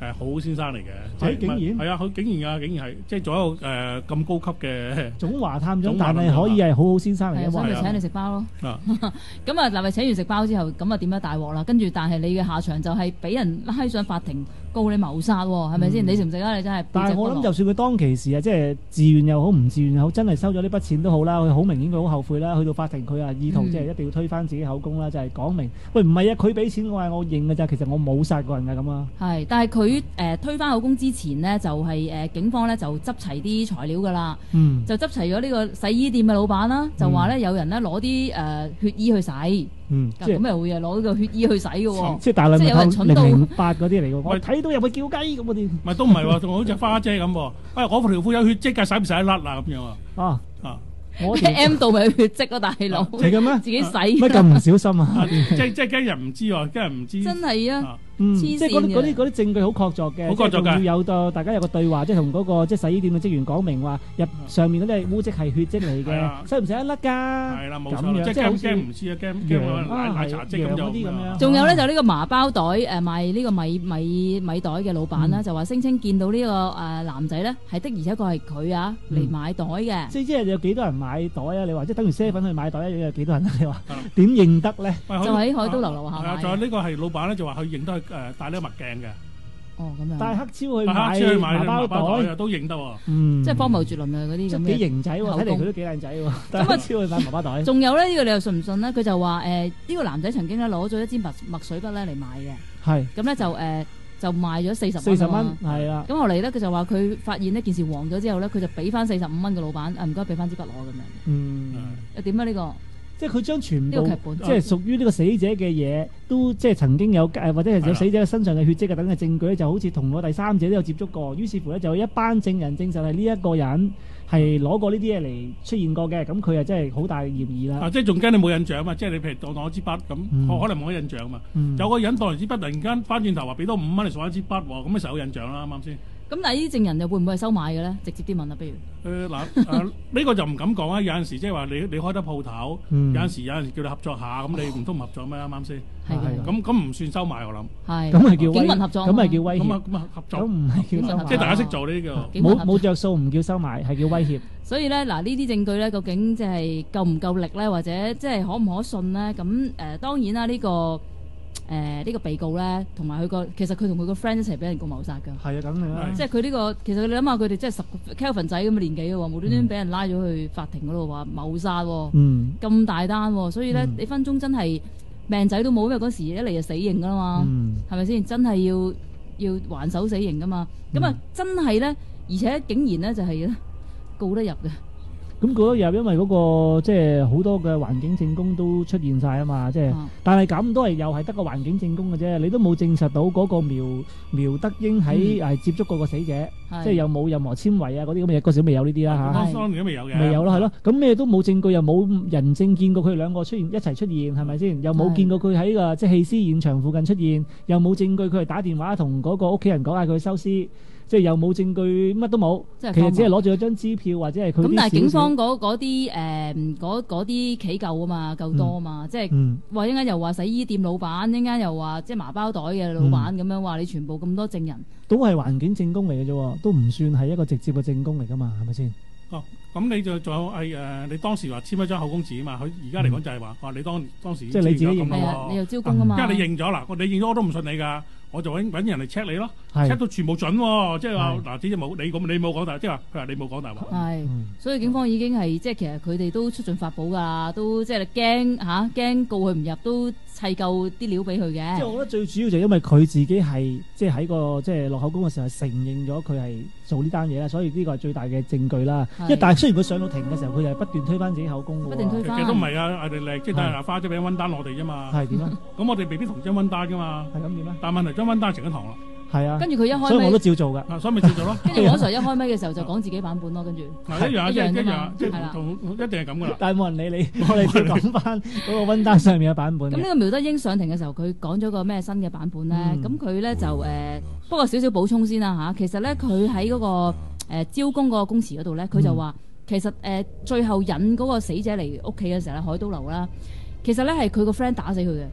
誒好先生嚟嘅，即係竟然係啊，佢竟然啊，竟然係即係做一個誒咁高級嘅總華探長，但係可以係好好先生嚟嘅， 所以咪請你食包咯。 啊， 咁啊嗱，咪請完食包之後，咁啊點樣大鑊啦？跟住但係你嘅下場就係俾人拉上法庭告你謀殺喎，係咪先？你食唔食啊？你真係。 但係我諗，就算佢當其時啊，即係自願又好，唔自願又好，真係收咗呢筆錢都好啦。佢好明顯佢好後悔啦。去到法庭佢啊意圖即係一定要推翻自己口供啦，就係講明喂唔係啊，佢俾錢我係我認㗎咋，其實我冇殺過人㗎咁啊。係， 但係佢誒推翻口供之前呢，就係、是、誒、呃、警方咧就執齊啲材料㗎啦， 嗯、 就執齊咗呢個洗衣店嘅老闆啦，就話咧有人咧攞啲誒血衣去洗。 嗯，即係咁又會啊攞個血衣去洗嘅喎， 即係大量即係有人蠢到零零八嗰啲嚟嘅，我睇到入去叫雞咁嗰啲， 唔係都唔係喎，仲好似花姐咁喎，哎我條褲有血跡㗎，洗唔洗得甩啊咁樣啊？ 啊啊！ 我 M 度咪有血跡咯，大佬， 係嘅咩？ 自己洗乜咁唔小心啊？ 即係即係驚人唔知喎，驚人唔知。 真係啊！ 嗯，即係嗰啲嗰啲嗰啲證據好確鑿嘅， 好確鑿㗎。 要有個大家有個對話，即係同嗰個即係洗衣店嘅職員講明話，入上面嗰啲污跡係血跡嚟嘅，使唔使得甩㗎？係啦，冇錯，即係驚驚唔知啊，驚驚奶奶茶漬咁就。 仲有咧就呢個麻包袋誒賣呢個米米米袋嘅老闆啦，就話聲稱見到呢個誒男仔咧係的，而且確係佢啊嚟買袋嘅。 即係即係有幾多人買袋啊？你話即係等於啡粉去買袋一樣，有幾多人啊？你話點認得咧？ 就喺海都樓樓下買。 係啊，仲有呢個係老闆咧，就話佢認得佢誒戴呢個墨鏡嘅。 哦，咁樣。 戴黑超去買麻包袋都認得喎。 嗯， 即係荒謬絕倫啊！嗰啲咁嘅。 幾型仔喎，睇嚟佢都幾靚仔喎。戴黑超去買麻包袋。 仲有咧，呢個你又信唔信咧？佢就話誒，呢個男仔曾經咧攞咗一支墨墨水筆咧嚟買嘅。 係。咁咧就誒就賣咗四十蚊。 四十蚊係啊。 咁後嚟咧，佢就話佢發現呢件事黃咗之後咧，佢就俾翻四十五蚊嘅老闆，誒唔該俾翻支筆攞咁樣。 嗯。 誒點啊呢個？ 即係佢將全部劇本即係屬於呢個死者嘅嘢，都即係曾經有誒或者係有死者身上嘅血跡嘅等嘅證據咧，就好似同個第三者都有接觸過。於是乎咧，就有一班證人證實係呢一個人係攞過呢啲嘢嚟出現過嘅。咁佢啊真係好大嫌疑啦。 啊，即係仲驚你冇印象嘛？即係你譬如當當一支筆咁， 嗯、 可能冇印象嘛。嗯、有個人當完支筆，突然間翻轉頭話俾多五蚊嚟送一支筆喎，咁咪實有印象啦，啱唔啱先？ 咁但係呢啲證人又會唔會係收買嘅咧？直接啲問啦，不如。 誒嗱誒呢個就唔敢講啊！有陣時即係話你你開得鋪頭，有陣時有陣時叫你合作下，咁你唔通唔合作咩？啱唔啱先？ 係嘅。 咁咁唔算收買我諗。 係。 咁係叫警民合作。 咁係叫威脅。 咁啊咁啊合作。 咁唔係叫收買。 即係大家識做呢個。 冇冇著數唔叫收買，係叫威脅。 所以咧嗱，呢啲證據咧，究竟即係夠唔夠力咧，或者即係可唔可信咧？咁誒當然啦，呢個。誒呢、呃這個被告咧，同埋佢個其實佢同佢個 friend 一齊俾人告謀殺㗎。係啊，咁樣啦。即係佢呢個其實你諗下，佢哋即係十 Kelvin 仔咁嘅年紀嘅喎，無端端俾人拉咗去法庭嗰度話謀殺喎。嗯。咁大單喎，所以咧、嗯、你分鐘真係命仔都冇，因為嗰時一嚟就死刑㗎啦嘛。嗯。係咪先？真係要要還手死刑㗎嘛？咁啊、嗯，真係咧，而且竟然咧就係、是、告得入嘅。 咁嗰日因為嗰個即係好多嘅環境證供都出現晒啊嘛，即係，但係咁都係又係得個環境證供嘅啫，你都冇證實到嗰個苗苗德英喺誒接觸過個死者，即係又冇任何纖維啊嗰啲咁嘅嘢，嗰時未有呢啲啦嚇。 當年都未有嘅。 未有咯，係咯，咁咩都冇證據，又冇人證見過佢哋兩個出現一齊出現，係咪先？又冇見過佢喺個即係棄屍現場附近出現，又冇證據佢係打電話同嗰個屋企人講嗌佢收屍。即係又冇證據，乜都冇。其實只係攞住一張支票或者係佢啲。咁但係警方嗰嗰啲誒嗰嗰啲企夠啊嘛，夠多啊嘛。即係話一陣間又話洗衣店老闆，一陣間又話即係麻包袋嘅老闆咁樣話你全部咁多證人。都係環境證供嚟嘅啫，都唔算係一個直接嘅證供嚟㗎嘛，係咪先？哦，咁你就仲有係誒，你當時話簽一張口供紙啊嘛，佢而家嚟講就係話話你當當時即係你自己認咯，你又招供啊嘛。因為你認咗啦，你認咗我都唔信你㗎。我就揾揾人嚟 check 你咯 ，check 到全部準喎，即係話嗱，只只冇你咁，你冇講大，即係話佢話你冇講大話。係，所以警方已經係即係其實佢哋都出盡法寶㗎，都即係驚嚇驚告佢唔入，都砌夠啲料俾佢嘅。即係我覺得最主要就係因為佢自己係即係喺個即係落口供嘅時候承認咗佢係做呢單嘢啦，所以呢個係最大嘅證據啦。因為但係雖然佢上到庭嘅時候，佢係不斷推翻自己口供嘅。不斷推翻。其實都唔係啊，我哋叻，即係阿花姐俾温單我哋啫嘛。係點啊？咁我哋未必同張温單㗎嘛。係咁點啊？但係問題張温單成咗堂啦。係啊。跟住佢一開，所以我都照做㗎。所以咪照做咯。跟住我嗰時候一開咪嘅時候就講自己版本咯，跟住。係一樣一樣一樣，即係同一定係咁㗎啦。但係冇人理你，我哋要講翻嗰個温單上面嘅版本。咁呢個苗德英上庭嘅時候，佢講咗個咩新嘅版本咧？咁佢咧就誒，不過少少補充先啦嚇。其實咧，佢喺嗰個誒招供嗰個供詞嗰度咧，佢就話其實誒最後引嗰個死者嚟屋企嘅時候咧，海都樓啦，其實咧係佢個 friend 打死佢嘅。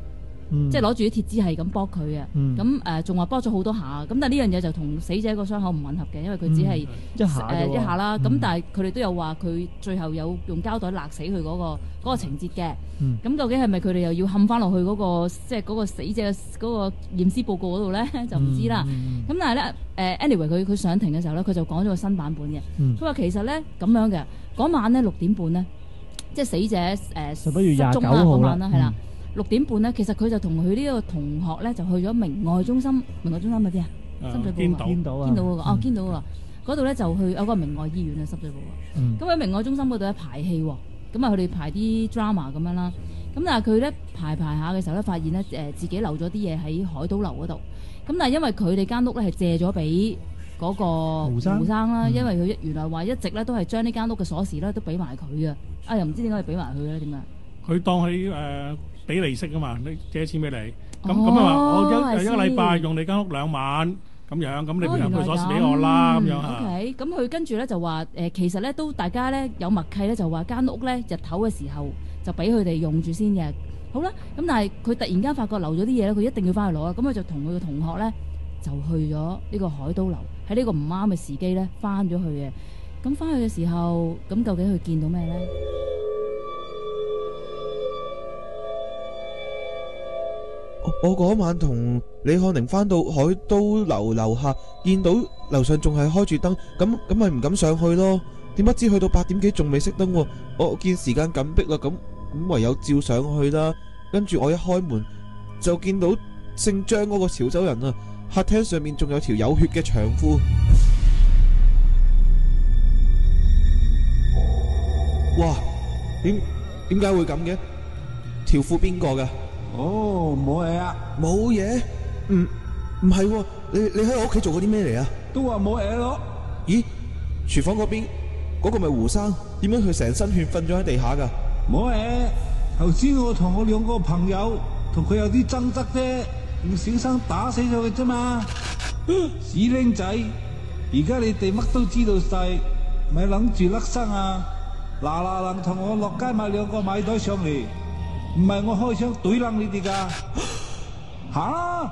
即係攞住啲鐵枝係咁剝佢嘅。 嗯咁誒仲話剝咗好多下，咁但係呢樣嘢就同死者個傷口唔吻合嘅，因為佢只係嗯一下啫喎誒一下啦。咁嗯但係佢哋都有話佢最後有用膠袋勒死佢嗰個嗰個情節嘅。 嗯咁究竟係咪佢哋又要冚翻落去嗰個即係嗰個死者嘅嗰個驗屍報告嗰度咧？就唔知啦。 嗯咁但係咧誒，anyway 佢佢上庭嘅時候咧，佢就講咗個新版本嘅。 嗯佢話其實咧咁樣嘅嗰晚咧六點半咧，即係死者誒十一月廿九失蹤啦號啦嗰晚啦，係啦。六點半咧，其實佢就同佢呢個同學咧就去咗明愛中心。明愛中心喺邊啊？深水埗啊， 堅道啊， 堅道嗰個哦，堅道嗰個嗰度咧就去有個明愛醫院啊，深水埗啊。 嗯咁喺明愛中心嗰度咧排戲喎，咁啊佢哋排啲 drama 咁樣啦。咁但係佢咧排排下嘅時候咧，發現咧誒自己留咗啲嘢喺海島樓嗰度。咁但係因為佢哋間屋咧係借咗俾嗰個胡生胡生啦， 嗯因為佢原來話一直咧都係將呢間屋嘅鎖匙咧都俾埋佢嘅。啊又唔知點解要俾埋佢咧？點解？ 佢當佢誒俾利息啊嘛，你借錢俾你，咁哦咁啊話我一 I 一個 see 禮拜用你間屋兩晚咁樣，咁你哦咪入原來佢鎖匙俾我啦咁樣 O 嚇。 K，咁佢跟住咧就話誒、呃，其實咧都大家咧有默契咧，就話間屋咧日頭嘅時候就俾佢哋用住先嘅。好啦，咁但係佢突然間發覺留咗啲嘢咧，佢一定要翻去攞啦。咁佢就同佢嘅同學咧就去咗呢個海島樓，喺呢個唔啱嘅時機咧翻咗去嘅。咁翻去嘅時候，咁究竟佢見到咩咧？ 我嗰晚同李漢寧翻到海都樓樓下，見到樓上仲係開住燈，咁咁咪唔敢上去咯。點不知去到八點幾仲未熄燈喎，我見時間緊迫啦，咁咁唯有照上去啦。跟住我一開門就見到姓張嗰個潮州人啊，客廳上面仲有條有血嘅長褲。哇！點點解會咁嘅？條褲邊個㗎？ 哦，冇嘢啊， 冇嘢？唔唔係喎，你你喺我屋企做過啲咩嚟啊？ 都話冇嘢咯。 咦？廚房嗰邊嗰個咪胡生？點解佢成身血瞓咗喺地下㗎？ 冇嘢，頭先我同我兩個朋友同佢有啲爭執啫，唔小心打死咗佢啫嘛。死僆仔，而家你哋乜都知道晒，咪諗住甩身啊！嗱嗱能同我落街買兩個米袋上嚟，唔係我開槍懟冧你哋噶。吓！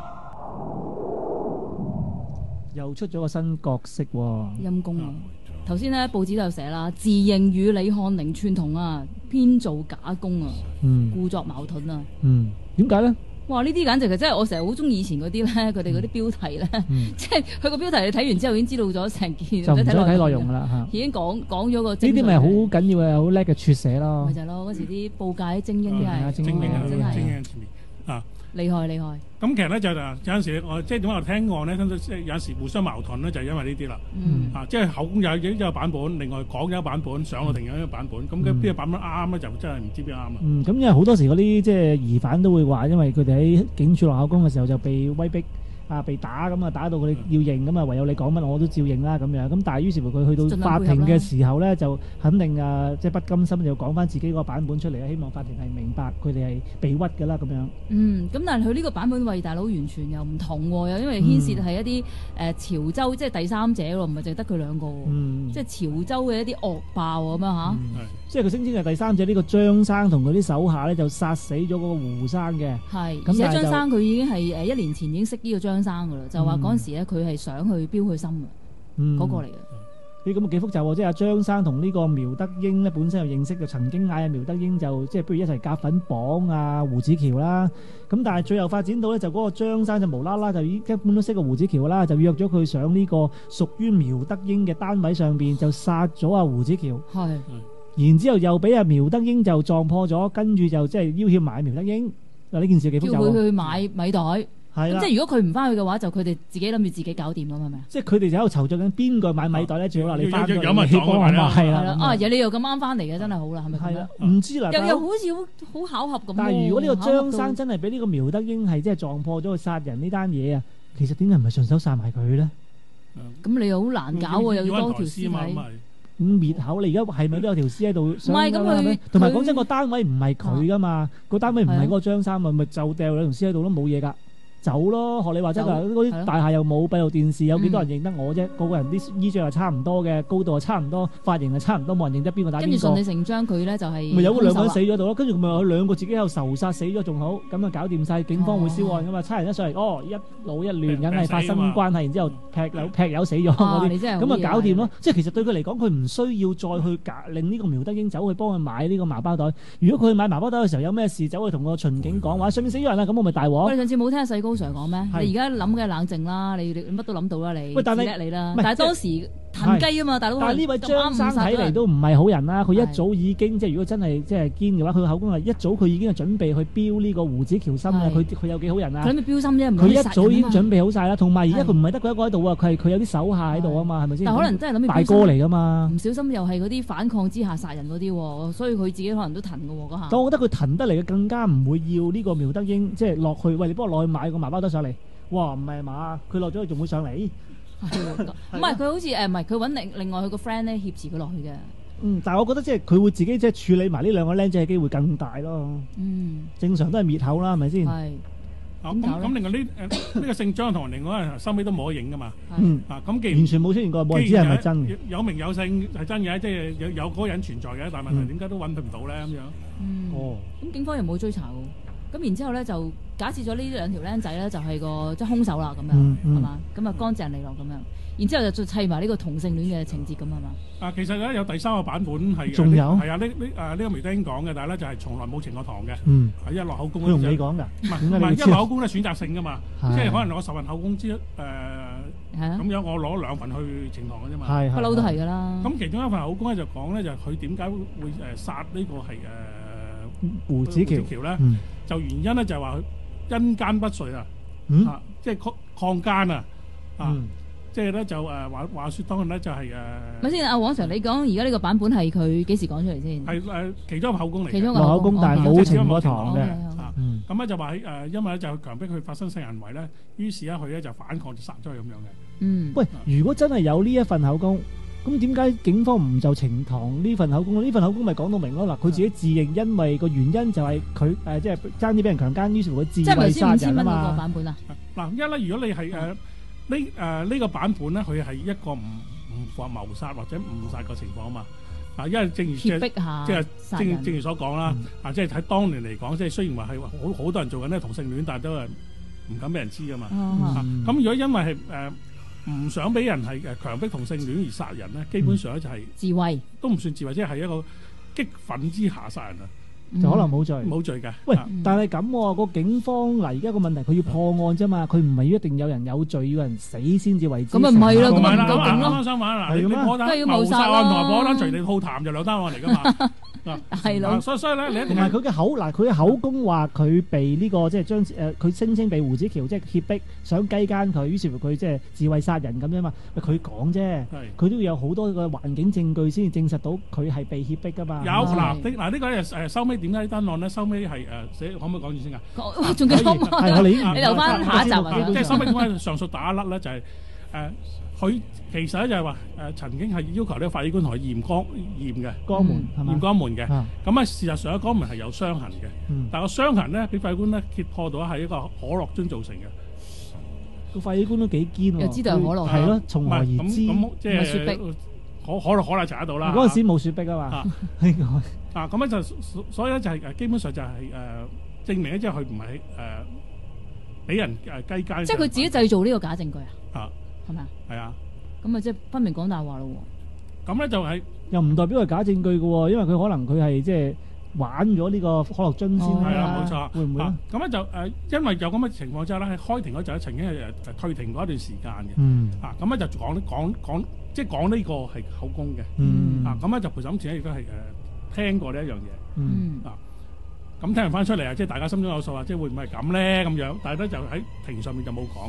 又出咗個新角色喎。 陰公啊！頭先咧報紙都有寫啦，自認與李漢寧串通啊，編造假功啊， 嗯故作矛盾啊。 嗯，點解咧？ 哇！呢啲簡直係真係我成日好中意以前嗰啲咧，佢哋嗰啲標題咧， 嗯即係佢個標題你睇完之後已經知道咗成件， 就唔使睇內容㗎噶啦嚇。 已經講講咗個呢啲咪好緊要嘅，好叻嘅撮寫咯咪。就係咯，嗰時啲報界啲精英真係係啊精精英啊， 真係精英喺前面啊。 厲害厲害。 咁其實咧就係有陣時我即係點解我聽案咧，即係有陣時互相矛盾咧，就係因為呢啲啦。 嗯啊，即係口供有一個版本，另外講有一個版本，上到庭有一個版本，咁嘅邊個版本啱咧，就真係唔知邊個啱啊。 嗯，咁因為好多時嗰啲即係疑犯都會話，因為佢哋喺警署落口供嘅時候就被威逼啊，被打咁啊，打到佢哋要認咁啊，唯有你講乜我都照認啦咁樣。咁但係於是乎佢去到法庭嘅時候咧，就肯定啊，即係不甘心就講翻自己個版本出嚟，希望法庭係明白佢哋係被屈㗎啦咁樣。 嗯，咁但係佢呢個版本喂大佬完全又唔同喎，又因為牽涉係一啲誒潮州即係第三者喎，唔係淨係得佢兩個喎， 嗯， 即係潮州嘅一啲惡霸咁樣嚇。 嗯即係佢聲稱係第三者呢個張生同佢啲手下咧就殺死咗嗰個胡生嘅。 係，而且咁但係就張生佢已經係誒一年前已經識呢個張生噶啦，就話嗯嗰陣時咧佢係想去標佢心嘅嗯嗰個嚟嘅。 呢咁啊幾複雜喎，即係阿張生同呢個苗德英咧本身又認識，就曾經嗌阿苗德英就即係不如一齊夾粉綁啊胡子喬啦。咁但係最後發展到咧就嗰個張生就無啦啦就已根本都識個胡子喬啦，就約咗佢上呢個屬於苗德英嘅單位上邊就殺咗阿胡子喬。 係， 然之後又俾阿苗德英就撞破咗，跟住就即係要挾埋苗德英。嗱呢件事幾複叫佢雜喎。 去買米袋。 係啦咁即，係如果佢唔翻去嘅話，就佢哋自己諗住自己搞掂咁係咪啊？ 即係佢哋就喺度籌作緊邊個買米袋咧，最好啦，你翻咗有有有咪嚟，你幫我買撞啊係啦。 係啦，啊嘢你又咁啱翻嚟嘅，真係好啦，係咪咁係啦樣？， 唔知啦。但係又又好似好好巧合咁喎。 但係如果呢個張生巧合到真係俾呢個苗德英係即係撞破咗佢殺人呢單嘢啊，其實點解唔係順手殺埋佢咧？ 咁你又好難搞喎，又要多條屍體。 嘛咁咪咁滅口你而家係咪都有條屍喺度？唔係咁佢同埋佢講真個單位唔係佢噶嘛，個單位唔係嗰個張生咪咪就掉兩條屍喺度都冇嘢㗎。 走咯。學你話齋㗎，嗰啲大廈又冇閉路電視，有幾多人認得我啫？個個人啲衣着係差唔多嘅，高度係差唔多，髮型係差唔多，冇人認得邊個打邊個。 跟住順理成章，佢咧就係咪有嗰兩個人死咗度咯？跟住咪有兩個自己喺度仇殺死咗仲好，咁啊搞掂晒，警方會銷案㗎嘛？差人一上嚟，哦一老一亂，梗係發生關係，然之後劈友劈友死咗嗰啲，咁啊搞掂咯。即係其實對佢嚟講，佢唔需要再去令呢個苗德英走去幫佢買呢個麻包袋。如果佢去買麻包袋嘅時候有咩事，走去同個巡警講話上面死咗人啦，咁我咪大鑊。 我哋上次冇聽阿細高 Sir 講咩？你而家諗嘅冷靜啦，你你乜都諗到啦，你叻你啦。但係當時騰雞啊嘛，大佬。但係呢位張生睇嚟都唔係好人啦，佢一早已經即係如果真係即係堅嘅話，佢口供係一早佢已經係準備去標呢個胡子橋心嘅，佢佢有幾好人啊？佢諗住標心啫，唔係佢一早已經準備好晒啦。同埋而家佢唔係得佢一個喺度啊，佢係佢有啲手下喺度啊嘛，係咪先？但可能真係諗住大哥嚟㗎嘛，唔小心又係嗰啲反抗之下殺人嗰啲，所以佢自己可能都騰㗎喎嗰下。但我覺得佢騰得嚟嘅更加唔會要呢個苗德英即係落去，喂你幫我落去買個麻包袋上嚟。哇唔係嘛，佢落咗去仲會上嚟？唔係佢好似誒唔係佢揾另另外佢個 friend 咧挾持佢落去嘅。嗯，但係我覺得即係佢會自己即係處理埋呢兩個僆仔嘅機會更大咯。嗯，正常都係滅口啦，係咪先？係。 咁咁另外呢誒呢個姓張同另外一個收尾都冇得影噶嘛。 嗯。 啊咁既然完全冇出現過，冇人知係咪真？ 有名有姓係真嘅，即係有有嗰個人存在嘅，但係問題點解都揾佢唔到咧咁樣？ 嗯。哦。咁警方又冇追查喎，咁然之後咧就假設咗呢兩條僆仔咧就係個即係兇手啦咁樣，係嘛？咁啊乾淨利落咁樣。然之後就再砌埋呢個同性戀嘅情節咁係嘛？啊， 其實咧有第三個版本係， 仲有係啊呢呢誒呢個苗德英講嘅，但係咧就係從來冇呈過堂嘅。 嗯， 係一落口供。 佢同你講㗎？ 唔係唔係，一落口供咧選擇性㗎嘛，即係可能我十份口供之誒咁樣，我攞兩份去呈堂嘅啫嘛。 係不嬲都係㗎啦。 咁其中一份口供咧就講咧就係佢點解會誒殺呢個係誒胡子橋咧？就原因咧就係話佢因奸不遂啊，啊即係抗抗奸啊啊！即係咧就誒話話説當日咧就係誒， 咪先阿黃 Sir，你講而家呢個版本係佢幾時講出嚟先？ 係誒其中一個口供嚟， 其中一個口供，但係冇呈過堂嘅。 咁咧就話喺誒，因為咧就強迫佢發生性行為咧，於是咧佢咧就反抗就殺咗佢咁樣嘅。 嗯， 喂，如果真係有呢一份口供，咁點解警方唔就呈堂呢份口供？呢份口供咪講到明咯。嗱，佢自己自認，因為個原因就係佢誒即係爭啲俾人強姦，於是乎佢自衛殺人啊嘛。即係咪先五千蚊嗰個版本啊？嗱，一咧如果你係誒。呢誒呢個版本咧，佢係一個唔唔符合謀殺或者誤殺嘅情況啊嘛。啊，因為正如即係即係正正如所講啦，啊，即係喺當年嚟講，即係雖然話係好好多人做緊呢同性戀，但係都係唔敢俾人知噶嘛。咁如果因為係誒唔想俾人係誒強迫同性戀而殺人咧，基本上咧就係自衛，都唔算自衛，即係一個激憤之下殺人啊。 就可能冇罪， 冇罪嘅。 喂，但係咁個警方嗱，而家個問題佢要破案啫嘛，佢唔係一定有人有罪，要人死先至為之。 咁咪唔係咯，咁咪唔夠勁咯。 啱啱相反嗱，你破單謀殺案同埋破單隨地吐痰就兩單案嚟噶嘛。 係咯， 所以所以咧，你一定同埋佢嘅口嗱，佢嘅口供話佢被呢個即係將誒，佢聲稱被胡子橋即係脅迫，想雞姦佢，於是乎佢即係自衛殺人咁樣嘛。佢講啫，佢都要有好多個環境證據先至證實到佢係被脅迫噶嘛。 有嗱，嗱呢個咧誒收尾點解呢單案咧收尾係誒寫可唔可以講住先㗎？ 仲幾多蚊？ 係我哋你留翻下一集啊！ 即係收尾點解上述打甩咧？就係誒。佢其實咧就係話誒曾經係要求呢個法醫官同佢驗肛驗嘅肛門驗肛門嘅，咁啊事實上咧肛門係有傷痕嘅，但係個傷痕咧俾法醫官咧揭破到係一個可樂樽造成嘅。 個法醫官都幾堅喎， 又知道係可樂， 係咯，從何而知？ 咁即係雪碧，可可樂可樂查得到啦。 嗰陣時冇雪碧啊嘛。 啊咁咧就所以咧就係誒基本上就係誒證明咧即係佢唔係誒俾人誒雞姦。即係佢自己製造呢個假證據啊？ 啊！ 係咪啊？ 係啊！ 咁啊，即係分明講大話咯喎！咁咧就係又唔代表係假證據嘅喎，因為佢可能佢係即係玩咗呢個可樂樽先。 係啊，冇錯。 會唔會咧？ 咁咧就誒，因為有咁嘅情況之下咧，喺開庭嗰陣曾經係誒退庭嗰一段時間嘅。 嗯。啊， 咁咧就講講講，即係講呢個係口供嘅。 嗯。 啊，咁咧就陪審團亦都係誒聽過呢一樣嘢。 嗯。 啊，咁聽完翻出嚟啊，即係大家心中有數啊，即係會唔會係咁咧咁樣？但係咧就喺庭上面就冇講嘅。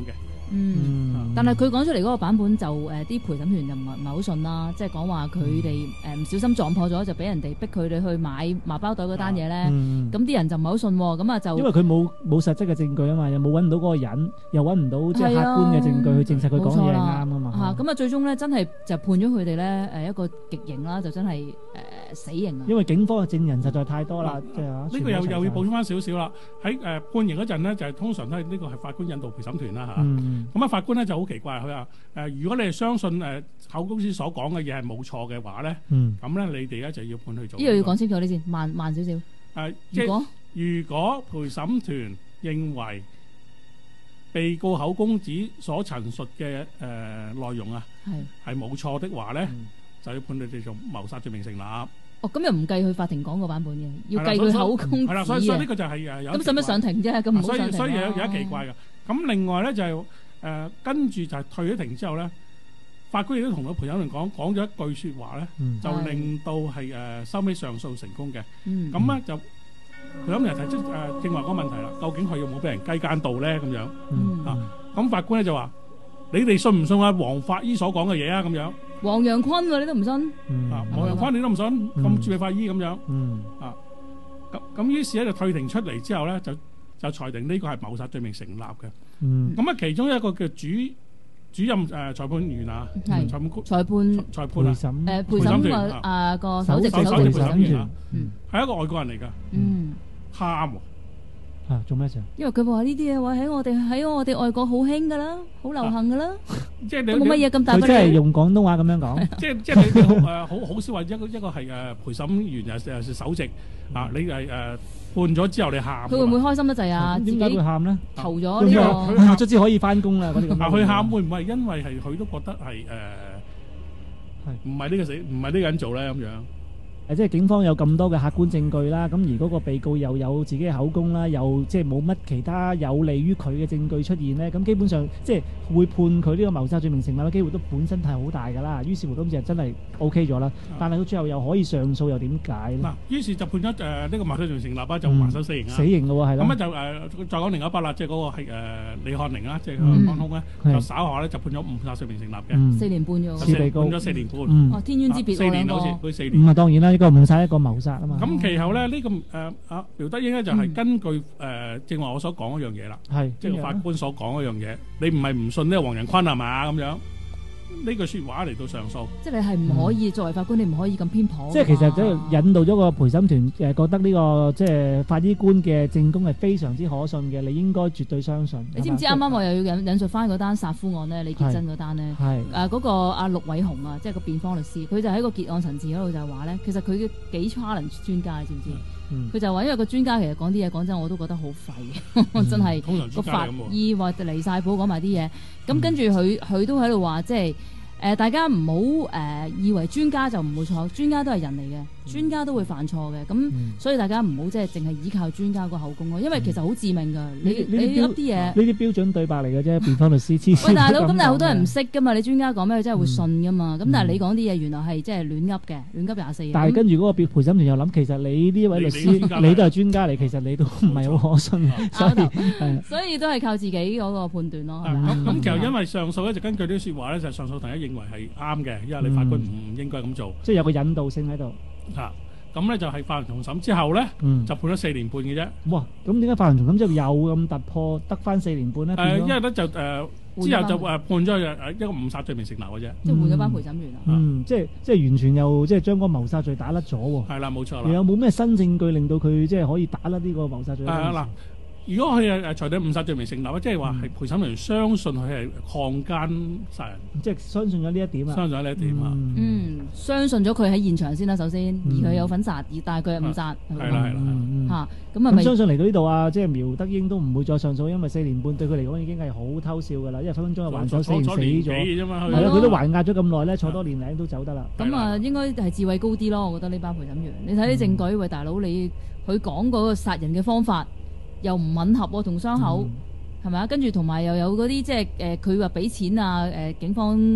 嗯，但係佢講出嚟嗰個版本就誒啲陪審團就唔係唔係好信啦，即係講話佢哋誒唔小心撞破咗，就俾人哋逼佢哋去買麻包袋嗰單嘢咧。咁啲人就唔係好信喎，咁啊就因為佢冇冇實質嘅證據啊嘛，又冇揾到嗰個人，又揾唔到即係客觀嘅證據去證實佢講嘢係啱啊嘛。 嚇咁啊，最終咧真係就判咗佢哋咧誒一個極刑啦，就真係誒死刑啊！ 因為警方嘅證人實在太多啦，即係啊。 呢個又又要補充翻少少啦。喺誒判刑嗰陣咧，就係通常都係呢個係法官引導陪審團啦嚇。咁啊法官咧就好奇怪，佢話誒如果你係相信誒口供師所講嘅嘢係冇錯嘅話咧，咁咧你哋咧就要判去做。 呢個要講清楚啲先，慢慢少少。誒，如果如果陪審團認為被告口供指所陳述嘅誒內容啊係係冇錯的話咧，就要判佢哋做謀殺罪名成立。 哦，咁又唔計佢法庭講個版本嘅，要計佢口供指嘅。 係啦，所以所以呢個就係誒有。 咁使乜上庭啫？咁唔好上庭啦。 所以所以有有一奇怪嘅。咁另外咧就係誒跟住就係退咗庭之後咧，法官亦都同個陪審團講講咗一句説話咧，就令到係誒收尾上訴成功嘅。咁咧就陪審團提出誒正話嗰個問題啦，究竟佢有冇俾人雞姦到咧？咁樣啊，咁法官咧就話：你哋信唔信啊？黃法醫所講嘅嘢啊？咁樣。 黃陽坤喎，你都唔信？ 啊，黃陽坤你都唔信？咁著名法醫咁樣。啊，咁咁於是咧就退庭出嚟之後咧，就就裁定呢個係謀殺罪名成立嘅。咁啊，其中一個叫主主任誒裁判員啊，裁判裁判裁判啊，誒陪審個誒個首席首席陪審員， 係一個外國人嚟㗎。 嗯， 喊喎。 啊！做咩事？ 因為佢話呢啲嘢話喺我哋喺我哋外國好興噶啦，好流行噶啦， 即係你冇乜嘢咁大不了。 佢真係用廣東話咁樣講， 即係即係你誒好好少話一個一個係誒陪審員又又係首席啊！你係誒判咗之後你喊， 佢會唔會開心得滯啊？ 點解會喊咧？ 投咗呢個， 佢卒之可以翻工啦嗰啲咁。 啊！佢喊會唔會因為係佢都覺得係誒唔係呢個死唔係呢個人做咧咁樣？ 誒即係警方有咁多嘅客觀證據啦，咁而嗰個被告又有自己嘅口供啦，又即係冇乜其他有利於佢嘅證據出現咧，咁基本上即係會判佢呢個謀殺罪名成立嘅機會都本身係好大㗎啦。於是乎今次真係 O K 咗啦，但係到最後又可以上訴，又點解咧？嗱， 於是就判咗誒呢個謀殺罪名成立啦，就還手死刑啊！ 死刑咯喎，係咯。 咁咧就誒再講另一筆啦，即係嗰個係誒李漢寧啦，即係方通咧，就稍後咧就判咗誤殺罪名成立嘅， 四年半啫喎， 次被告判咗四年半。 哦，天淵之別四年好似佢四年。 咁啊當然啦，一個誤殺一個謀殺啊嘛。 咁其後咧呢個誒啊苗德英咧就係根據誒正話我所講嗰樣嘢啦， 係即係法官所講嗰樣嘢，你唔係唔信呢個黃仁坤係嘛咁樣？呢句説話嚟到上訴， 即係你係唔可以作為法官，你唔可以咁偏頗。 即係其實即係引導咗個陪審團誒，覺得呢個即係法醫官嘅證供係非常之可信嘅，你應該絕對相信。 你知唔知啱啱我又要引引述翻嗰單殺夫案咧？李潔珍嗰單咧，誒嗰個阿陸偉雄啊，即係個辯方律師，佢就喺個結案陳詞嗰度就話咧，其實佢幾 challenge 專家，你知唔知？佢就話因為個專家其實講啲嘢，講真我都覺得好廢，真係個法醫或離曬譜講埋啲嘢，咁跟住佢佢都喺度話即係。誒、呃，大家唔好誒以為專家就唔會錯，專家都係人嚟嘅，專家都會犯錯嘅。咁、嗯、所以大家唔好即係淨係依靠專家個口供咯，因為其實好致命㗎。你你噏啲嘢，呢啲標準對白嚟嘅啫，辯方律師黐線。 喂，大佬，咁但係好多人唔識㗎嘛，你專家講咩佢真係會信㗎嘛。咁、嗯、但係你講啲嘢原來係即係亂噏嘅，亂噏廿四。 但係跟住嗰個陪審團又諗，其實你呢位律師，你，你都係專家嚟，其實你都唔係好可信。所以所以都係靠自己嗰個判斷咯。 咁咁其實因為上訴咧，就根據呢啲説話咧，就上訴庭一認為係啱嘅，因為你法官唔應該咁做， 即係有個引導性喺度。 嚇，咁咧就係法庭重審之後咧，就判咗四年半嘅啫。 哇！咁點解法庭重審之後又咁突破，得翻四年半咧？ 誒，因為咧就誒之後就誒判咗誒一個誤殺罪名成立嘅啫。 即係換咗班陪審員啊。 嗯，即係即係完全又即係將嗰個謀殺罪打甩咗喎。 係啦，冇錯啦。 你有冇咩新證據令到佢即係可以打甩呢個謀殺罪？ 誒嗱。如果佢係誒裁定誤殺罪名成立咧，即係話係陪審員相信佢係強姦殺人， 即係相信咗呢一點啊！ 相信咗呢一點啊！ 嗯，相信咗佢喺現場先啦，首先，而佢有份殺，而但係佢係誤殺， 係啦係啦嚇，咁啊咪相信嚟到呢度啊，即係苗德英都唔會再上訴，因為四年半對佢嚟講已經係好偷笑㗎啦，因為分分鐘係還手死刑死咗，係啦，佢都還押咗咁耐咧，坐多年零都走得啦。 咁啊，應該係智慧高啲咯，我覺得呢班陪審員，你睇啲證據，喂大佬，你佢講嗰個殺人嘅方法。又唔吻合喎，同傷口係咪啊？跟住同埋又有嗰啲即係誒，佢話俾錢啊誒、呃，警方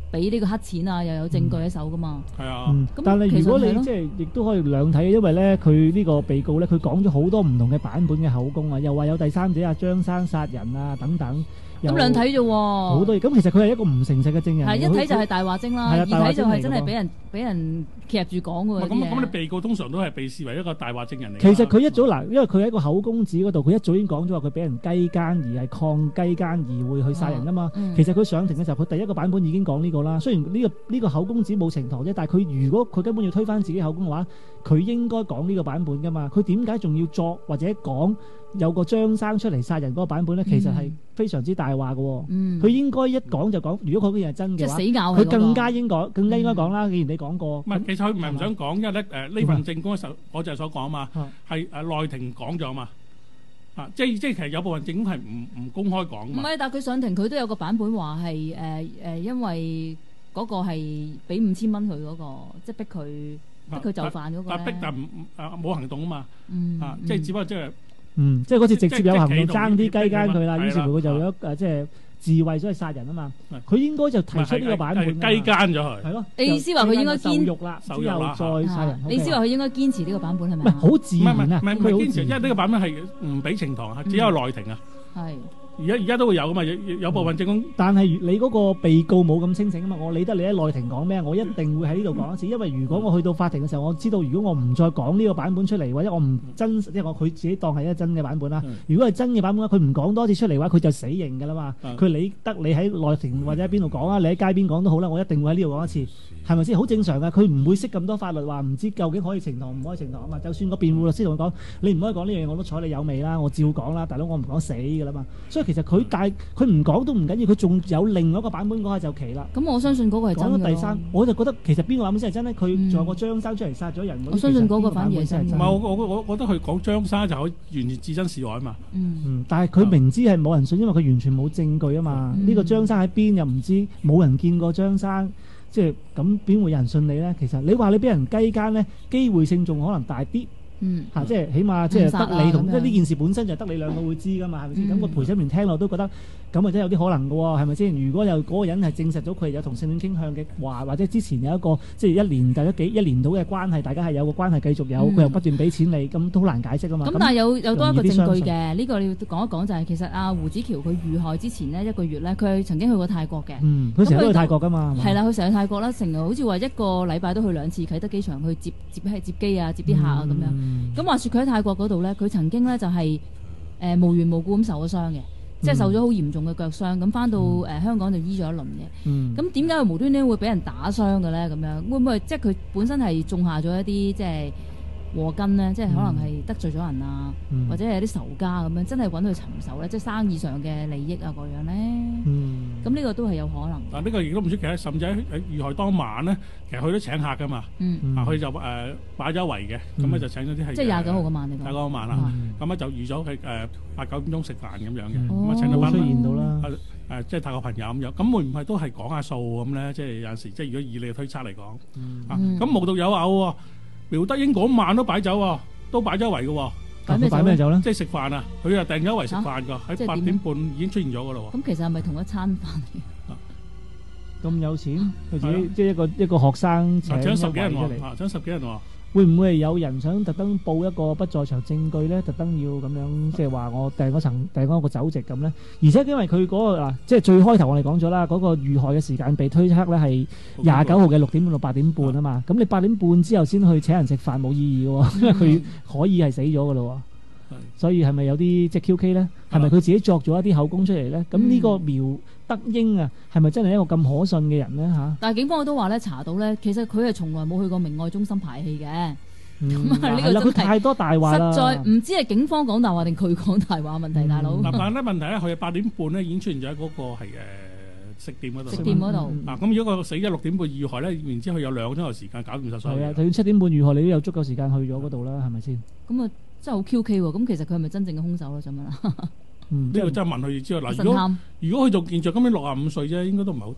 俾呢個黑錢啊，又有證據喺手噶嘛。 係啊。 咁但係如果你其實係咯即係亦都可以兩睇，因為咧佢呢個被告咧，佢講咗好多唔同嘅版本嘅口供啊，又話有第三者啊張生殺人啊等等。 咁兩睇啫喎， 好多嘢。咁其實佢係一個唔誠實嘅證人。 係一睇就係大話精啦， 係啊二睇就係真大話精嚟㗎喎係俾人俾人夾住講喎。 咁咁，你被告通常都係被視為一個大話證人嚟㗎。 其實佢一早嗱，因為佢喺個口供紙嗰度，佢一早已經講咗話佢俾人雞奸而係抗雞奸而會去殺人㗎嘛。 嗯其實佢上庭嘅時候，佢第一個版本已經講呢個啦。雖然呢個呢個口供紙冇呈堂啫，但係佢如果佢根本要推翻自己口供嘅話，佢應該講呢個版本㗎嘛。佢點解仲要作或者講有個張生出嚟殺人嗰個版本咧？其實係非常之大話嘅喎。 嗯， 佢應該一講就講，如果嗰件係真即係嘅話， 死咬係嗰個佢更加應該更加應該講啦。既然你講過， 唔係，其實佢唔係唔想講，因為咧誒呢份證供嘅時候，我就係所講啊嘛，係誒內庭講咗嘛，啊即係即係其實有部分證供係唔唔公開講㗎嘛。 唔係，但係佢上庭佢都有個版本話係誒誒，因為嗰個係俾五千蚊佢嗰個，即係逼佢逼佢就範嗰個但逼但唔誒冇行動啊嘛， 嗯啊即係只不過即係。 嗯，即係嗰次直接有行動即係爭啲雞奸佢啦， 係啦於是乎佢就有誒即係自衛咗去殺人啊嘛。佢應該就提出呢個版本㗎嘛， 雞奸咗佢。 係咯， 你意思話佢應該堅受辱啦，之後再殺人。 你意思話佢應該堅持呢個版本係咪？ 唔係好自然啊， 唔係唔係堅持，因為呢個版本係唔俾呈堂，係只有內庭啊。 係。 而家而家都會有噶嘛，有有部分證供。 但係你嗰個被告冇咁清醒啊嘛，我理得你喺內庭講咩，我一定會喺呢度講一次，因為如果我去到法庭嘅時候，我知道如果我唔再講呢個版本出嚟，或者我唔真，即係我佢自己當係一個真嘅版本啦。如果係真嘅版本，佢唔講多次出嚟嘅話，佢就死刑㗎啦嘛。佢理得你喺內庭或者喺邊度講啊，你喺街邊講都好啦，我一定會喺呢度講一次，係咪先？好正常㗎，佢唔會識咁多法律，話唔知究竟可以呈堂唔可以呈堂啊嘛。就算個辯護律師同佢講，你唔可以講呢樣嘢，我都睬你有味啦，我照講啦，大佬我唔講死㗎啦嘛。所以其實佢帶。佢唔講都唔緊要，佢仲有另外一個版本講下就奇啦。 咁我相信嗰個係真嘅。 講到第三，我就覺得其實邊個版本先係真咧？佢仲有個張生出嚟殺咗人。 我相信嗰個反而係真。 唔係我我我覺得佢講張生就可以完全置身事外啊嘛。 嗯嗯，但係佢明知係冇人信，因為佢完全冇證據啊嘛。呢個張生喺邊又唔知，冇人見過張生，即係咁邊會有人信你咧？其實你話你俾人雞奸咧，機會性仲可能大啲。 嗯， 嚇，即係起碼即係得你同，即係呢件事本身就得你兩個會知噶嘛，係咪先？咁個陪審員聽落都覺得咁啊，真係有啲可能嘅喎，係咪先？如果有嗰個人係證實咗佢係有同性戀傾向嘅話，或者之前有一個即係一年大家幾一年到嘅關係，大家係有個關係繼續有，佢又不斷俾錢你，咁都好難解釋啊嘛。 咁但係有有多一個證據嘅，呢個你要講一講就係其實阿胡子喬佢遇害之前呢一個月咧，佢曾經去過泰國嘅。 嗯，佢成日都去泰國㗎嘛。 係啦，佢成日去泰國啦，成日好似話一個禮拜都去兩次啟德機場去接接係接機啊，接啲客啊咁樣。咁話説佢喺泰國嗰度咧，佢曾經咧就係誒無緣無故咁受咗傷嘅，即係受咗好嚴重嘅腳傷。咁翻到誒香港就醫咗一輪嘅。咁點解佢無端端會俾人打傷嘅咧？咁樣會唔會即係佢本身係種下咗一啲即係禍根咧？即係可能係得罪咗人啊，或者係有啲仇家咁樣，真係揾佢尋仇咧，即係生意上嘅利益啊嗰樣咧。咁呢個都係有可能。 但呢個亦都唔出奇，甚至喺遇害當晚咧，其實佢都請客噶嘛。 嗯， 啊，佢就誒擺咗圍嘅，咁咧就請咗啲係即係廿九號嗰晚嚟講。 廿九號晚啦，咁咧就預咗佢誒八九點鐘食飯咁樣嘅，咁啊請咗班出現到啦。 誒即係泰國朋友咁樣，咁會唔會都係講下數咁咧？即係有陣時，即係如果以你嘅推測嚟講，啊咁無獨有偶喎，苗德英嗰晚都擺酒喎，都擺咗圍嘅喎。 擺咩酒咧？ 即係食飯啊！佢又訂咗圍食飯㗎，喺八點半已經出現咗㗎啦喎。 咁其實係咪同一餐飯嚟？ 咁有錢，佢自己即係一個一個學生請請十幾人出嚟， 喎，請十幾人喎。 會唔會係有人想特登報一個不在場證據咧？特登要咁樣即係話我訂嗰層訂嗰個酒席咁咧？而且因為佢嗰個嗱，即係最開頭我哋講咗啦，嗰個遇害嘅時間被推測咧係廿九號嘅六點半到八點半啊嘛。咁你八點半之後先去請人食飯冇意義嘅喎，因為佢可以係死咗嘅咯喎。所以係咪有啲即係 Q K 咧？係咪佢自己作咗一啲口供出嚟咧？咁呢個苗德英啊，係咪真係一個咁可信嘅人咧嚇？ 但係警方都話咧查到咧，其實佢係從來冇去過明愛中心排戲嘅。咁啊，呢個真係佢太多大話啦。 實在唔知係警方講大話定佢講大話問題，大佬。 嗱，但係咧問題咧，佢八點半咧已經出現咗喺嗰個係誒食店嗰度。 食店嗰度。 嗱，咁如果個死咗六點半遇害咧，然之後佢有兩個鐘頭時間搞掂曬所有嘢。 係啊，就算七點半遇害，你都有足夠時間去咗嗰度啦，係咪先？ 咁啊，真係好 Q K 喎！咁其實佢係咪真正嘅兇手咧？想問啦。 呢個真係問佢知道嗱。如果如果佢仲健在，今年六十五歲啫，應該都唔係好大個。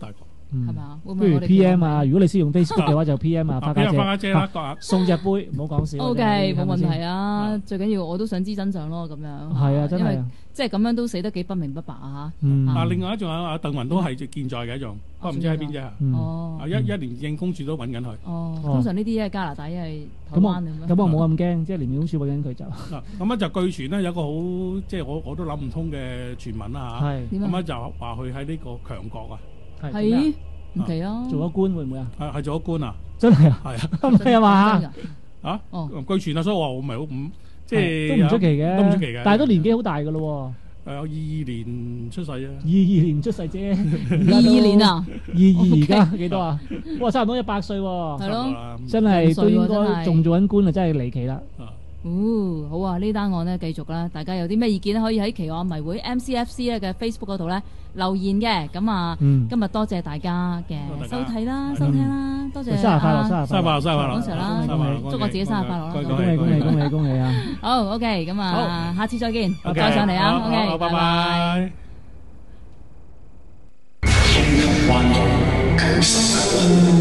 係嘛？會唔不如會我哋 P M 啊？如果你識用 Facebook 嘅話，就 P M 啊，花家姐， 花家姐啦， 啊送隻杯，唔好講笑。 O K，冇問題啊。 啊！最緊要我都想知真相咯，咁樣。 係啊，真係啊。 即係咁樣都死得幾不明不白啊！嚇。 嗯。 啊，另外一仲有阿鄧雲都係健在嘅一種，不過唔知喺邊啫。 哦。 啊，一一廉政公署都揾緊佢。 哦。通常呢啲一係加拿大，一係台灣咁樣。 咁我冇咁驚，即係廉政公署揾緊佢就。 嗱，咁啊就據傳咧有一個好即係我我都諗唔通嘅傳聞啦嚇。 係。 咁啊就話佢喺呢個強國啊。 係。唔奇啊！ 做咗官會唔會啊？ 係係做咗官啊！ 真係啊！ 係啊！ 唔係啊嘛？ 啊？ 哦。 據傳啊，所以我話我唔係好唔即係都唔出奇嘅， 都唔出奇嘅。 但係都年紀好大㗎咯喎。 誒，我二二年出世啊！ 二二年出世啫。 二二年啊！ 二二而家幾多啊？哇，差唔多一百歲喎。 係咯。 真係都應該仲做緊官啊！真係離奇啦。 哦，好啊！呢單案咧繼續啦，大家有啲咩意見咧，可以喺奇案迷會 M C F C 咧嘅 Facebook 嗰度咧留言嘅。咁啊，今日多謝大家嘅收睇啦、收聽啦，多謝。 生日快樂！生日快樂！生日快樂！ 講實啦，祝我自己生日快樂啦！ 恭喜恭喜恭喜恭喜啊！ 好 OK，咁啊，下次再見，再上嚟啊 ！OK， 拜拜。 歡迎